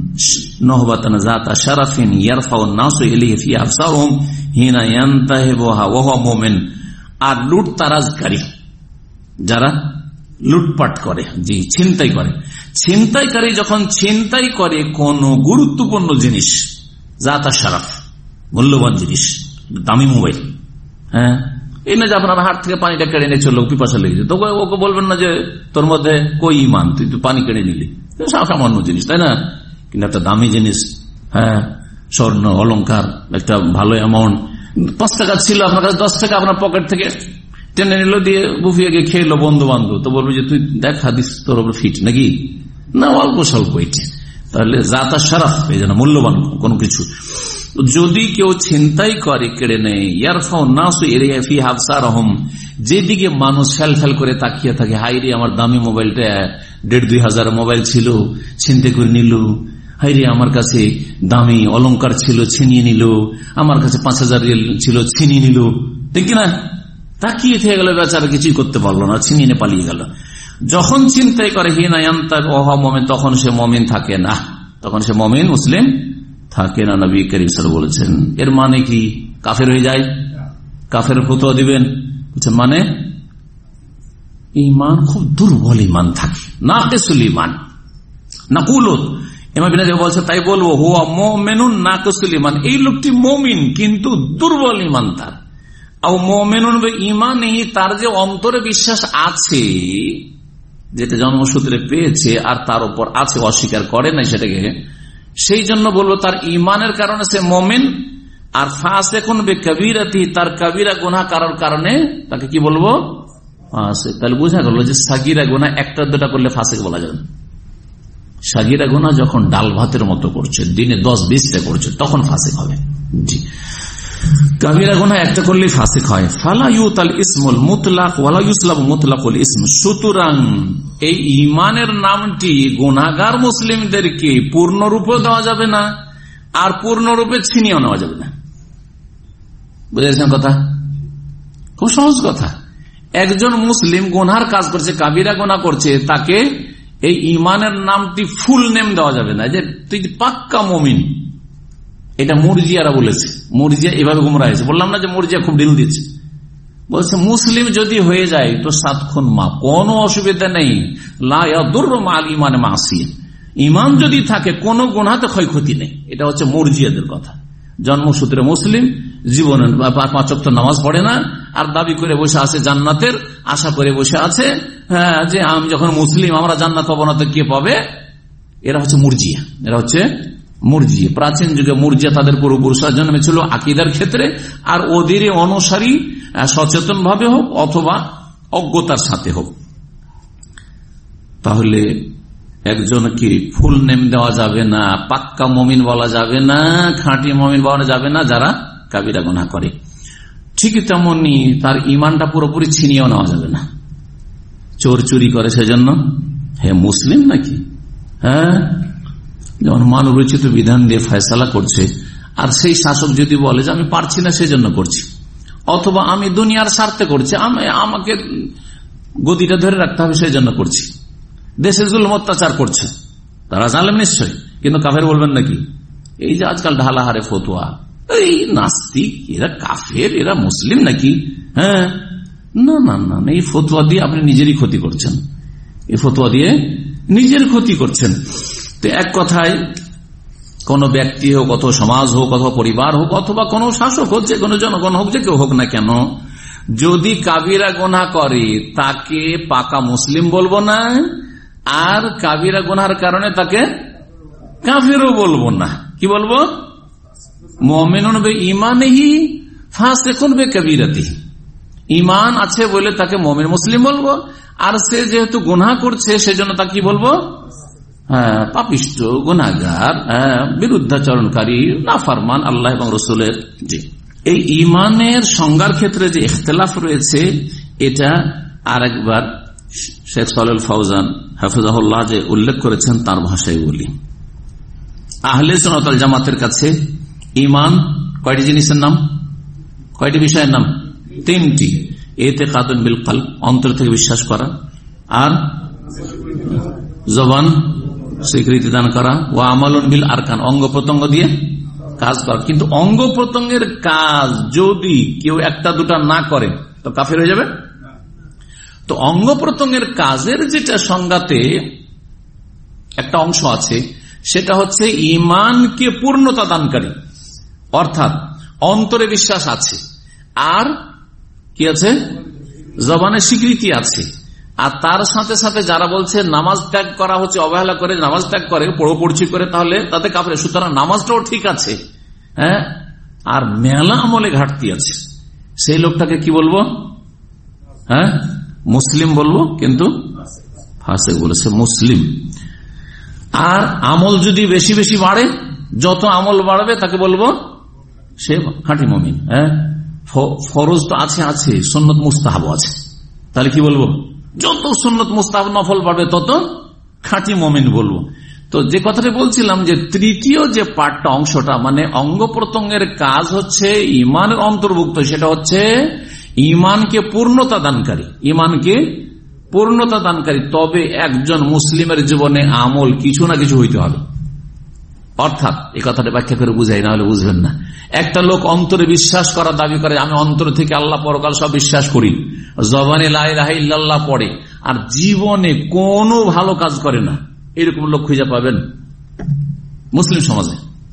নহবাতান যাতা শারাফিন ইয়ারফাউ নাসু ইলাইহি ফি আফসারহুম হিনা ইয়ানতাহিবুহা ওয়া হুয়া মুমিন। আর লুটতারাজকারী, যারা লুটপাট করে, জি ছিনতাই করে, ছিনতাইকারী যখন ছিনতাই করে কোন গুরুত্বপূর্ণ জিনিস, যাতা শারাফ, মূল্যবান জিনিস, দামি মোবাইল, হ্যাঁ, এই না যে আপনার হাত থেকে পানিটা কেড়ে নিয়ে চললো, পিপাসা লেগেছে, তো ওকে বলবেন না যে তোর মধ্যে কই ইমান, তুই তো পানি কেড়ে নিলি, সামান্য জিনিস, তাই না? কিন্তু একটা দামি জিনিস, হ্যাঁ, স্বর্ণ অলংকার, একটা ভালো অ্যামাউন্ট, পাঁচ টাকা ছিল আপনার কাছে, দশ টাকা আপনার পকেট থেকে টেনে নিল, দিয়ে বুফিয়ে গিয়ে খেলো বন্ধু বান্ধব, তো বলবো যে তুই দেখ হাদিস তোর ওপর ফিট নাকি না, অল্প স্বল্প এটি। তাহলে জাতা শারাফ, এই যেন মূল্যবান কোন কিছু। যদি কেউ ছিনতাই করে, কেড়ে নেয়, ইয়ারফাউ নাসু ইলাইহি ফি আবসারহুম, যেদিকে মানুষ ফেল ফেল করে তাকিয়ে থাকে, হাইরে আমার দামি মোবাইলটা দেড় দুই হাজার মোবাইল ছিল, ছিনতাই করে নিল, হাইরে আমার কাছে দামি অলংকার ছিল, ছিনিয়ে নিল, আমার কাছে পাঁচ হাজার ছিল, ছিনিয়ে নিল, ঠিক না? তাকিয়ে থেকে গেল, বেচারা কিছুই করতে পারলো না, ছিনিয়ে নিয়ে পালিয়ে গেল। যখন চিন্তাই করে হিনা ইয়ান্তাক ওয়া মুমিন, তখন সে মুমিন থাকে না, তখন সে মুমিন মুসলিম থাকে না। নবী করিম সাল্লাল্লাহু আলাইহি ওয়াসাল্লাম বলেছেন। এর মানে কি? কাফের হয়ে যায়? কাফের ফতোয়া দিবেন? মানে ঈমান খুব দুর্বল ঈমান থাকে, নাকিসুল ঈমান। নাকুলু ইমাম ইবনে কাসির বলছে, তাই বলবো হুয়া মুমিনুন নাকিসুল ঈমান, এই লোকটি মুমিন কিন্তু দুর্বল ঈমান তার। আও মুমিনুন বিঈমানি, তার যে অন্তরে বিশ্বাস আছে, যেটা জন্মসূত্রে পেয়েছে আর তার উপর আছে, অস্বীকার করে না সেটাকে, সেই জন্য বলবো তার ইমানের কারণে সে মুমিন। আর ফাসিকুন বিকাবিরাতি, তার কবিরা গুনাহ করার কারণে তাকে কি বলবো? ফাসিক। তাহলে বোঝা গেল যে সাগীরা গুনাহ একটা দুটা করলে ফাসিক বলা যাবে না। সাগীরা গুনাহ যখন ডাল ভাতের মতো করছে, দিনে দশ বিশটা করছে, তখন ফাসিক হবে। জি, কাবিরা গুনাহ একটা করলেই ফাসিক হয়। ফালা ইউতাল ইসমুল মুতলাক ওয়ালা ইউসলাবু মুতলাকুল ইসম। সুতরাং এই ঈমানের নামটি গুনাহগার মুসলিমদেরকে পূর্ণরূপে দেওয়া যাবে না, আর পূর্ণরূপে ছিনিয়েও নেওয়া যাবে না। বুঝেছেন কথা? খুব সহজ কথা। একজন মুসলিম গুনার কাজ করছে, কাবিরা গুনাহ করছে, তাকে এই ইমানের নামটি ফুল নেম দেওয়া যাবে না, যে তুই পাক্কা মুমিন। এটা মুরজিয়ারা বলেছে, মুরজিয়া এভাবে গুমরা হয়েছে। বললাম না যে মুরজিয়া খুব ঢিল দিচ্ছে। বলছে মুসলিম যদি হয়ে যায় তো সাত খুন মা, কোনো অসুবিধা নেই। লা ইয়াদুররু মা'আল ঈমানি মা'সিয়া, ইমান যদি থাকে কোনো গুনাহতে ক্ষয়ক্ষতি নেই। এটা হচ্ছে মুরজিয়াদের কথা। জন্মসূত্রে মুসলিম, জীবনে পাঁচ ওয়াক্ত নামাজ পড়ে না, আর দাবি করে বসে আছে জান্নাতের, আশা করে বসে আছে হ্যাঁ যে আমি যখন মুসলিম আমরা জান্নাত পাবো না তো কে পাবে। এরা হচ্ছে মুরজিয়া, এরা হচ্ছে মুরজিয়া। প্রাচীন যুগে মুরজিয়া তাদের পূর্বপুরুষরা জন্মেছিল আকিদার ক্ষেত্রে, আর ওদের অনুসারী সচেতন ভাবে হোক অথবা অজ্ঞতার সাথে হোক। তাহলে একজনকে ফুল নেম দেওয়া যাবে না, পাক্কা মুমিন বলা যাবে না, খাঁটি মুমিন বলা যাবে না যারা কাবিরা গুনাহ করে। ঠিক তেমনি তার ইমানটা পুরোপুরি ছিনিয়েও নেওয়া যাবে না। চোর চুরি করে সেজন্য হে মুসলিম নাকি? হ্যাঁ, যেমন মানব রচিত বিধান দিয়ে ফয়সালা করছে, আর সেই শাসক যদি বলে যে আমি পারছি না সেজন্য করছি, অথবা আমি দুনিয়ার স্বার্থে করছি, আমি আমাকে গদিটা ধরে রাখতে হবে সেই জন্য করছি, দেশে জুলুম অত্যাচার করছে, তারা জালেম নিশ্চয়, কিন্তু কাফের বলবেন নাকি? এই যে আজকাল ঢালাহারে ফতোয়া, এই নাস্তিক এরা কাফের, এরা মুসলিম নাকি? হ্যাঁ, না না না, এই ফতোয়া দিয়ে আপনি নিজেরই ক্ষতি করছেন, এই ফতোয়া দিয়ে নিজের ক্ষতি করছেন। তো এক কথায় কোন ব্যক্তি হোক, অথবা সমাজ হোক, অথবা পরিবার হোক, অথবা কোন শাসক হোক, যে কোনো জনগণ হোক, যে কেউ হোক না কেন, যদি কাবিরা গুনাহ করে তাকে পাকা মুসলিম বলবো না, আর কাবিরা গুনাহের কারণে তাকে কাফেরও বলবো না। কি বলবো? মুমিনুন বিঈমানিহি ফাসিকুন বিকাবিরাতিহি, ঈমান আছে বলে তাকে মুমিন মুসলিম বলবো, আর সে যেহেতু গুনাহ করছে সেজন্য তাকে কি বলবো? হ্যাঁ, পাপিষ্ঠ, গুনাহগার, বিরুদ্ধাচরণকারী, নাফরমান আল্লাহ এবং রাসূলের। জি, এই ঈমানের সংজ্ঞার ক্ষেত্রে যে ইখতিলাফ রয়েছে, এটা আরেকবার শেখ সালেহ ফাউজান হাফিজাহুল্লাহ যে উল্লেখ করেছেন তার ভাষায় বলি। আহলে সুন্নাত ওয়াল জামাতের কাছে ঈমান কয়টি জিনিসের নাম? কয়টি বিষয়ের নাম? তিনটি। ইতিকাদুন বিল কলব, অন্তর থেকে বিশ্বাস করা, আর জবান স্বীকৃতি দান করা, ওয়া আমালুন বিল আরকান, অঙ্গ প্রত্যঙ্গ দিয়ে কাজ করা। কিন্তু অঙ্গ প্রত্যঙ্গের কাজ যদি কেউ একটা দুটা না করে তো কাফের হয়ে যাবে। তো অঙ্গ প্রত্যঙ্গের কাজের যেটা সংজ্ঞাতে একটা অংশ আছে, সেটা হচ্ছে ঈমানকে পূর্ণতা দানকারী, অর্থাৎ অন্তরে বিশ্বাস আছে, আর কি আছে? জবানে স্বীকৃতি আছে। আর তার সাথে সাথে যারা বলছে নামাজ ত্যাগ করা হচ্ছে, অবহেলা করে নামাজ ত্যাগ করে, পড়ো পড়ছি করে, তাহলে তাতে কাফের। সুতরাং নামাজটাও ঠিক আছে, হ্যাঁ, আর মেলা আমলে ঘাটতি আছে, সেই লোকটাকে কি বলবো? হ্যাঁ, মুসলিম বলবো, কিন্তু ফাসিক বলেছে মুসলিম। আর আমল যদি বেশি বেশি বাড়ে, যত আমল বাড়বে তাকে বলবো সে খাঁটি মুমিন। হ্যাঁ, ফরজ তো আছে আছে, সুন্নত মুস্তাহাব আছে, তাহলে কি বলবো? যত সুন্নত মুস্তাহাব নফল বাড়বে তত খাঁটি মুমিন বলবো। তো যে কথাটা বলছিলাম, যে তৃতীয় যে পার্টটা, অংশটা, মানে অঙ্গ প্রত্যঙ্গের কাজ হচ্ছে ঈমানের অন্তর্ভুক্ত, সেটা হচ্ছে ঈমানকে পূর্ণতা দানকারী, ঈমানকে পূর্ণতা দানকারী। তবে একজন মুসলিমের জীবনে আমল কিছু না কিছু হইতে হবে। অর্থাৎ এই কথাটা ব্যাখ্যা করে বুঝাই, না হলে বুঝবেন না। একটা লোক অন্তরে বিশ্বাস করার দাবি করে, আমি অন্তর থেকে আল্লাহ পরকাল সব বিশ্বাস করি, জবানে লা ইলাহা ইল্লাল্লাহ পড়ে, আর জীবনে কোনো ভালো কাজ করে না, এরকম লোক খুঁজে পাবেন মুসলিম সমাজে?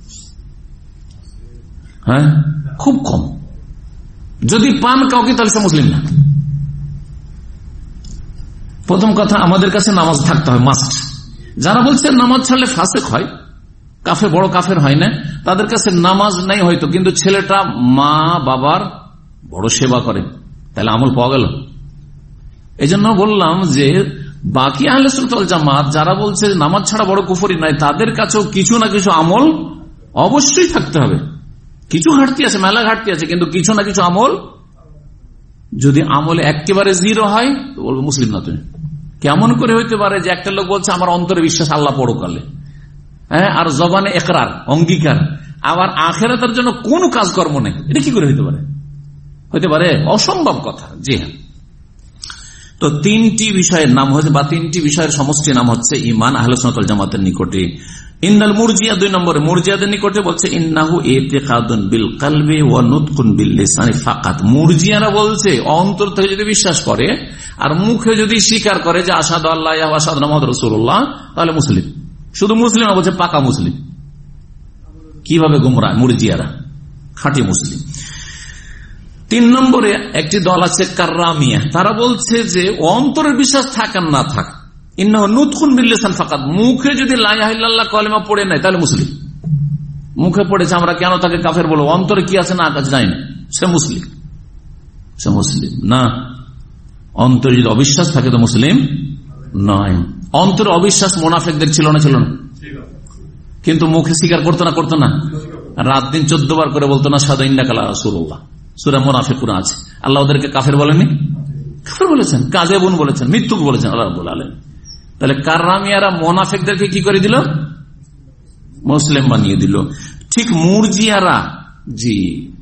হ্যাঁ, খুব কম। যদি পান কাউকে, তাহলে সে মুসলিম না। প্রথম কথা, আমাদের কাছে নামাজ থাকতে হয়, মাস্ট। যারা বলছে নামাজ ছাড়লে ফাসিক হয়, কাফের, বড় কাফের হয় না, তাদের কাছে নামাজ নাই হয়তো, কিন্তু ছেলেটা মা বাবার বড় সেবা করে, তাহলে আমল পাওয়া গেল। এই জন্য বললাম যে বাকি আহলে সুন্নাত ওয়াল জামাত যারা বলছে নামাজ ছাড়া বড় কুফরি নাই, তাদের কাছেও কিছু না কিছু আমল অবশ্যই থাকতে হবে। কিছু ঘাটতি আছে, মেলা ঘাটতি আছে, কিন্তু কিছু না কিছু আমল। যদি আমলে একেবারে জিরো হয় তো বলবো মুসলিম না তুমি। কেমন করে হইতে পারে যে একটা লোক বলছে আমার অন্তরে বিশ্বাস আল্লাহ পরকালে, হ্যাঁ, আর জবানে ইকরার, অঙ্গীকার, আবার আখিরাতের জন্য কোন কাজকর্ম নেই, এটা কি করে হইতে পারে? হইতে পারে? অসম্ভব কথা। জি হ্যাঁ। তো তিনটি বিষয়ের নাম হচ্ছে বা তিনটি বিষয়ের সমষ্টি নাম হচ্ছে ঈমান আহলে সুন্নাত ওয়াল জামাতের নিকটে। ইন্নাল মুরজিয়া দুই নম্বরে মুরজিয়াদের নিকটে বলছে ইন্নাহু ইতিকাদুন বিল কলবি ওয়া নুতকুন বিল লিসানি ফাকাত। মুরজিয়ারা বলছে অন্তর থেকে যদি বিশ্বাস করে আর মুখে যদি স্বীকার করে যে আশহাদু আল্লা ইলাহা ওয়া আশহাদু আন্না মুহাম্মাদুর রাসূলুল্লাহ, তাহলে মুসলিম। শুধু মুসলিম না, বলছে পাকা মুসলিম। কিভাবে গুমরাহ মুরজিয়ারা? খাঁটি মুসলিম। তিন নম্বরে একটি দল আছে কাররামিয়া, তারা বলছে যে অন্তরের বিশ্বাস থাক আর না থাক, ইন্নাহু নুতকুন বিল লিসান ফাকাত, মুখে যদি লা ইলাহা ইল্লাল্লাহ কালিমা পড়ে নাই তাহলে মুসলিম। মুখে পড়েছে, আমরা কেন তাকে কাফের বলবো? অন্তরে কি আছে না আছে জানি না, সে মুসলিম। সে মুসলিম না। অন্তরে যদি অবিশ্বাস থাকে তো মুসলিম নয়। অন্তরে অবিশ্বাস মুনাফিকদের ছিল না? ছিল না। কিন্তু মুখে স্বীকার করতো না? করতো না। রাত দিন চোদ্দ বার করে বলতো না আশহাদু আন্নাকা রাসূলুল্লাহ। সূরা মুনাফিকুন আছে। আল্লাহ ওদেরকে কাফের বলেনি? কাফের বলেছেন, কাযেবুন বলেছেন, মিথ্যুক বলেছেন আল্লাহ রাব্বুল আলামিন। তাহলে কাররামিয়ারা মুনাফিকদেরকে কি করে দিল? মুসলিম বানিয়ে দিল। ঠিক মুরজিয়ারা, জি,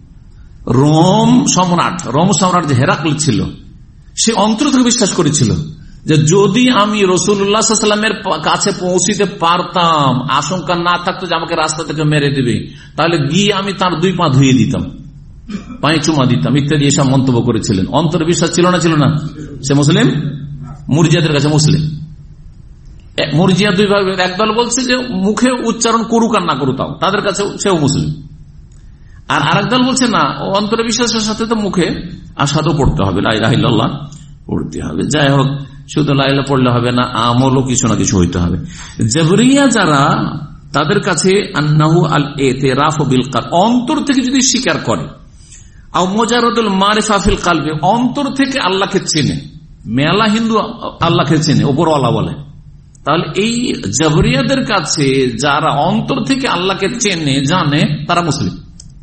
রোম সম্রাট রোম সম্রাট যে হেরাক্ল ছিল, সে অন্তর থেকে বিশ্বাস করেছিল যে যদি আমি রাসূলুল্লাহ সাল্লাল্লাহু আলাইহি ওয়াসাল্লামের কাছে পৌঁছিতে পারতাম, আশঙ্কা না থাকতো যে আমাকে রাস্তা থেকে মেরে দিবে, তাহলে গিয়ে আমি তার দুই পা ধুয়ে দিতাম, পায়ে চুমা দিতাম ইত্যাদি এসব মন্তব্য করেছিলেন। অন্তরে বিশ্বাস ছিল না? ছিল না। সে মুসলিম। মুরজিয়াদের কাছে মুসলিম। মুরজিয়া দুই ভাগ, একদল বলছে যে মুখে উচ্চারণ করুক আর না করুক তাও, তাদের কাছে সেও মুসলিম। আর আরেক দল বলছে না, অন্তরে বিশ্বাসের সাথে তো মুখে আশহাদু পড়তে হবে, লা ইলাহা ইল্লাল্লাহ পড়তে হবে। যাই হোক, শুধু লা ইলাহা পড়লে হবে না, আমলও কিছু না কিছু হইতে হবে। জাবরিয়া যারা, তাদের কাছে আন্নাহু আল ইতিরাফ বিল কলব, অন্তর থেকে যদি স্বীকার করে, আও মুজাররাদুল মারিফা ফিল কলবি, অন্তর থেকে আল্লাহকে চেনে। মেলা হিন্দু আল্লাহকে চেনে, ওপরওয়ালা বলে। তাহলে এই জাবরিয়াদের কাছে যারা অন্তর থেকে আল্লাহকে চেনে জানে, তারা মুসলিম।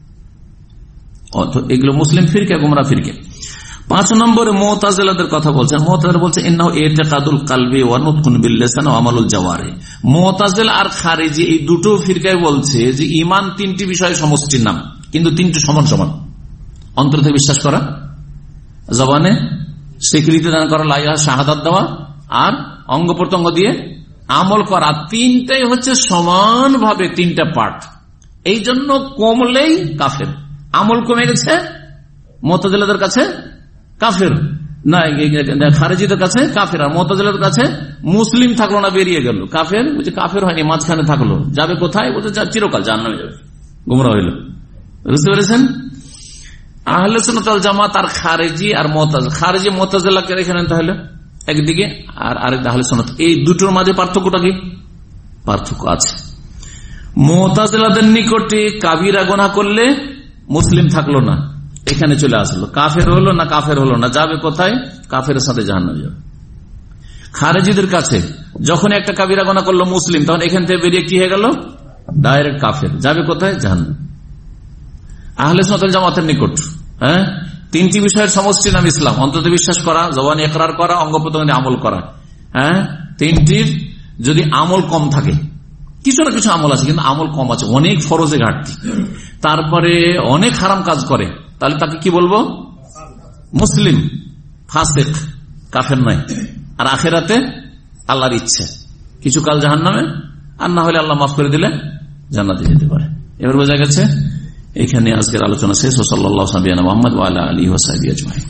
এগুলো মুসলিম ফিরকে, গুমরাহ ফিরকে। পাঁচ নম্বরে মুতাজিলাদের কথা বলছেন। মুতাজিলা বলছে ইন্নাহু ইতিকাদুল কলবি ওয়া নুতকুন বিল লিসান ওয়া আমালুল জাওয়ারি। মুতাজিলা আর খারিজি এই দুটো ফিরকায় বলছে যে ঈমান তিনটি বিষয়ের সমষ্টির নাম, কিন্তু তিনটি সমান সমান। অন্তর থেকে বিশ্বাস করা, জবানে স্বীকৃতি দান করা, লা ইলাহা শাহাদাত দেওয়া, আর অঙ্গ প্রত্যঙ্গ দিয়ে আমল করা, তিনটাই হচ্ছে সমানভাবে তিনটা পার্ট। এই জন্য কমলেই কাফের। আমল কমে গেছে মুতাজিলাদের কাছে কাফের না, খারিজিদের কাছে কাফের। আর মুতাজিলাদের কাছে মুসলিম থাকলো না, বেরিয়ে গেল, কাফের। বুঝে কাফের হয়নি, মাঝখানে থাকলো। যাবে কোথায়? বলতে চিরকাল জাহান্নামে যাবে, গুমরাহ হইল। বুঝতে পেরেছেন? আহলে সুন্নাত ওয়াল জামাত আর খারিজি আর মুতাজিলা, খারিজি মুতাজিলাকে এখানে তাহলে একদিকে, আর আরেক আহলে সুন্নাত, এই দুটোর মাঝে পার্থক্যটা কি? পার্থক্য আছে। মুতাজিলাদের নিকটে কাবিরা গুনাহ করলে মুসলিম থাকলো না, এখানে চলে আসলো, কাফের হলো না, কাফের হলো না, যাবে কোথায়? কাফের সাথে জাহান্নামে যাবে। খারিজিদের কাছে যখন একটা কাবিরা গুনাহ করলো মুসলিম, তখন এখান থেকে বেরিয়ে কি হয়ে গেল? ডাইরেক্ট কাফের, যাবে কোথায়? জাহান্নাম। আহলে সুন্নাত ওয়াল জামাতের নিকট হ্যাঁ তিনটি বিষয়ের সমষ্টি নাম ইসলাম। অন্তত বিশ্বাস করা, জবানে ইকরার করা, অঙ্গ প্রত্যঙ্গে আমল করা। হ্যাঁ তিনটির যদি আমল কম থাকে, কিছু না কিছু আমল আছে কিন্তু আমল কম আছে, অনেক ফরজে ঘাটতি, তারপরে অনেক হারাম কাজ করে, তাহলে তাকে কি বলবো? মুসলিম। ফাসিক, কাফের নয়। আর আখেরাতে আল্লাহর ইচ্ছে, কিছু কাল জাহান্নামে, আর না হলে আল্লাহ মাফ করে দিলে জান্নাতে যেতে পারে। এবার বোঝা গেছে। এখানে আজকের আলোচনা শেষ। সাল্লাল্লাহু আলাইহি মুহাম্মদ ওয়া আলা আলিহি ওয়া সাহবিহি আজমাইন।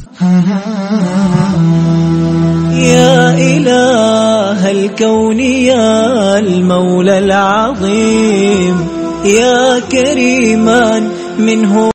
يا إله الكون يا المولى العظيم يا كريما منه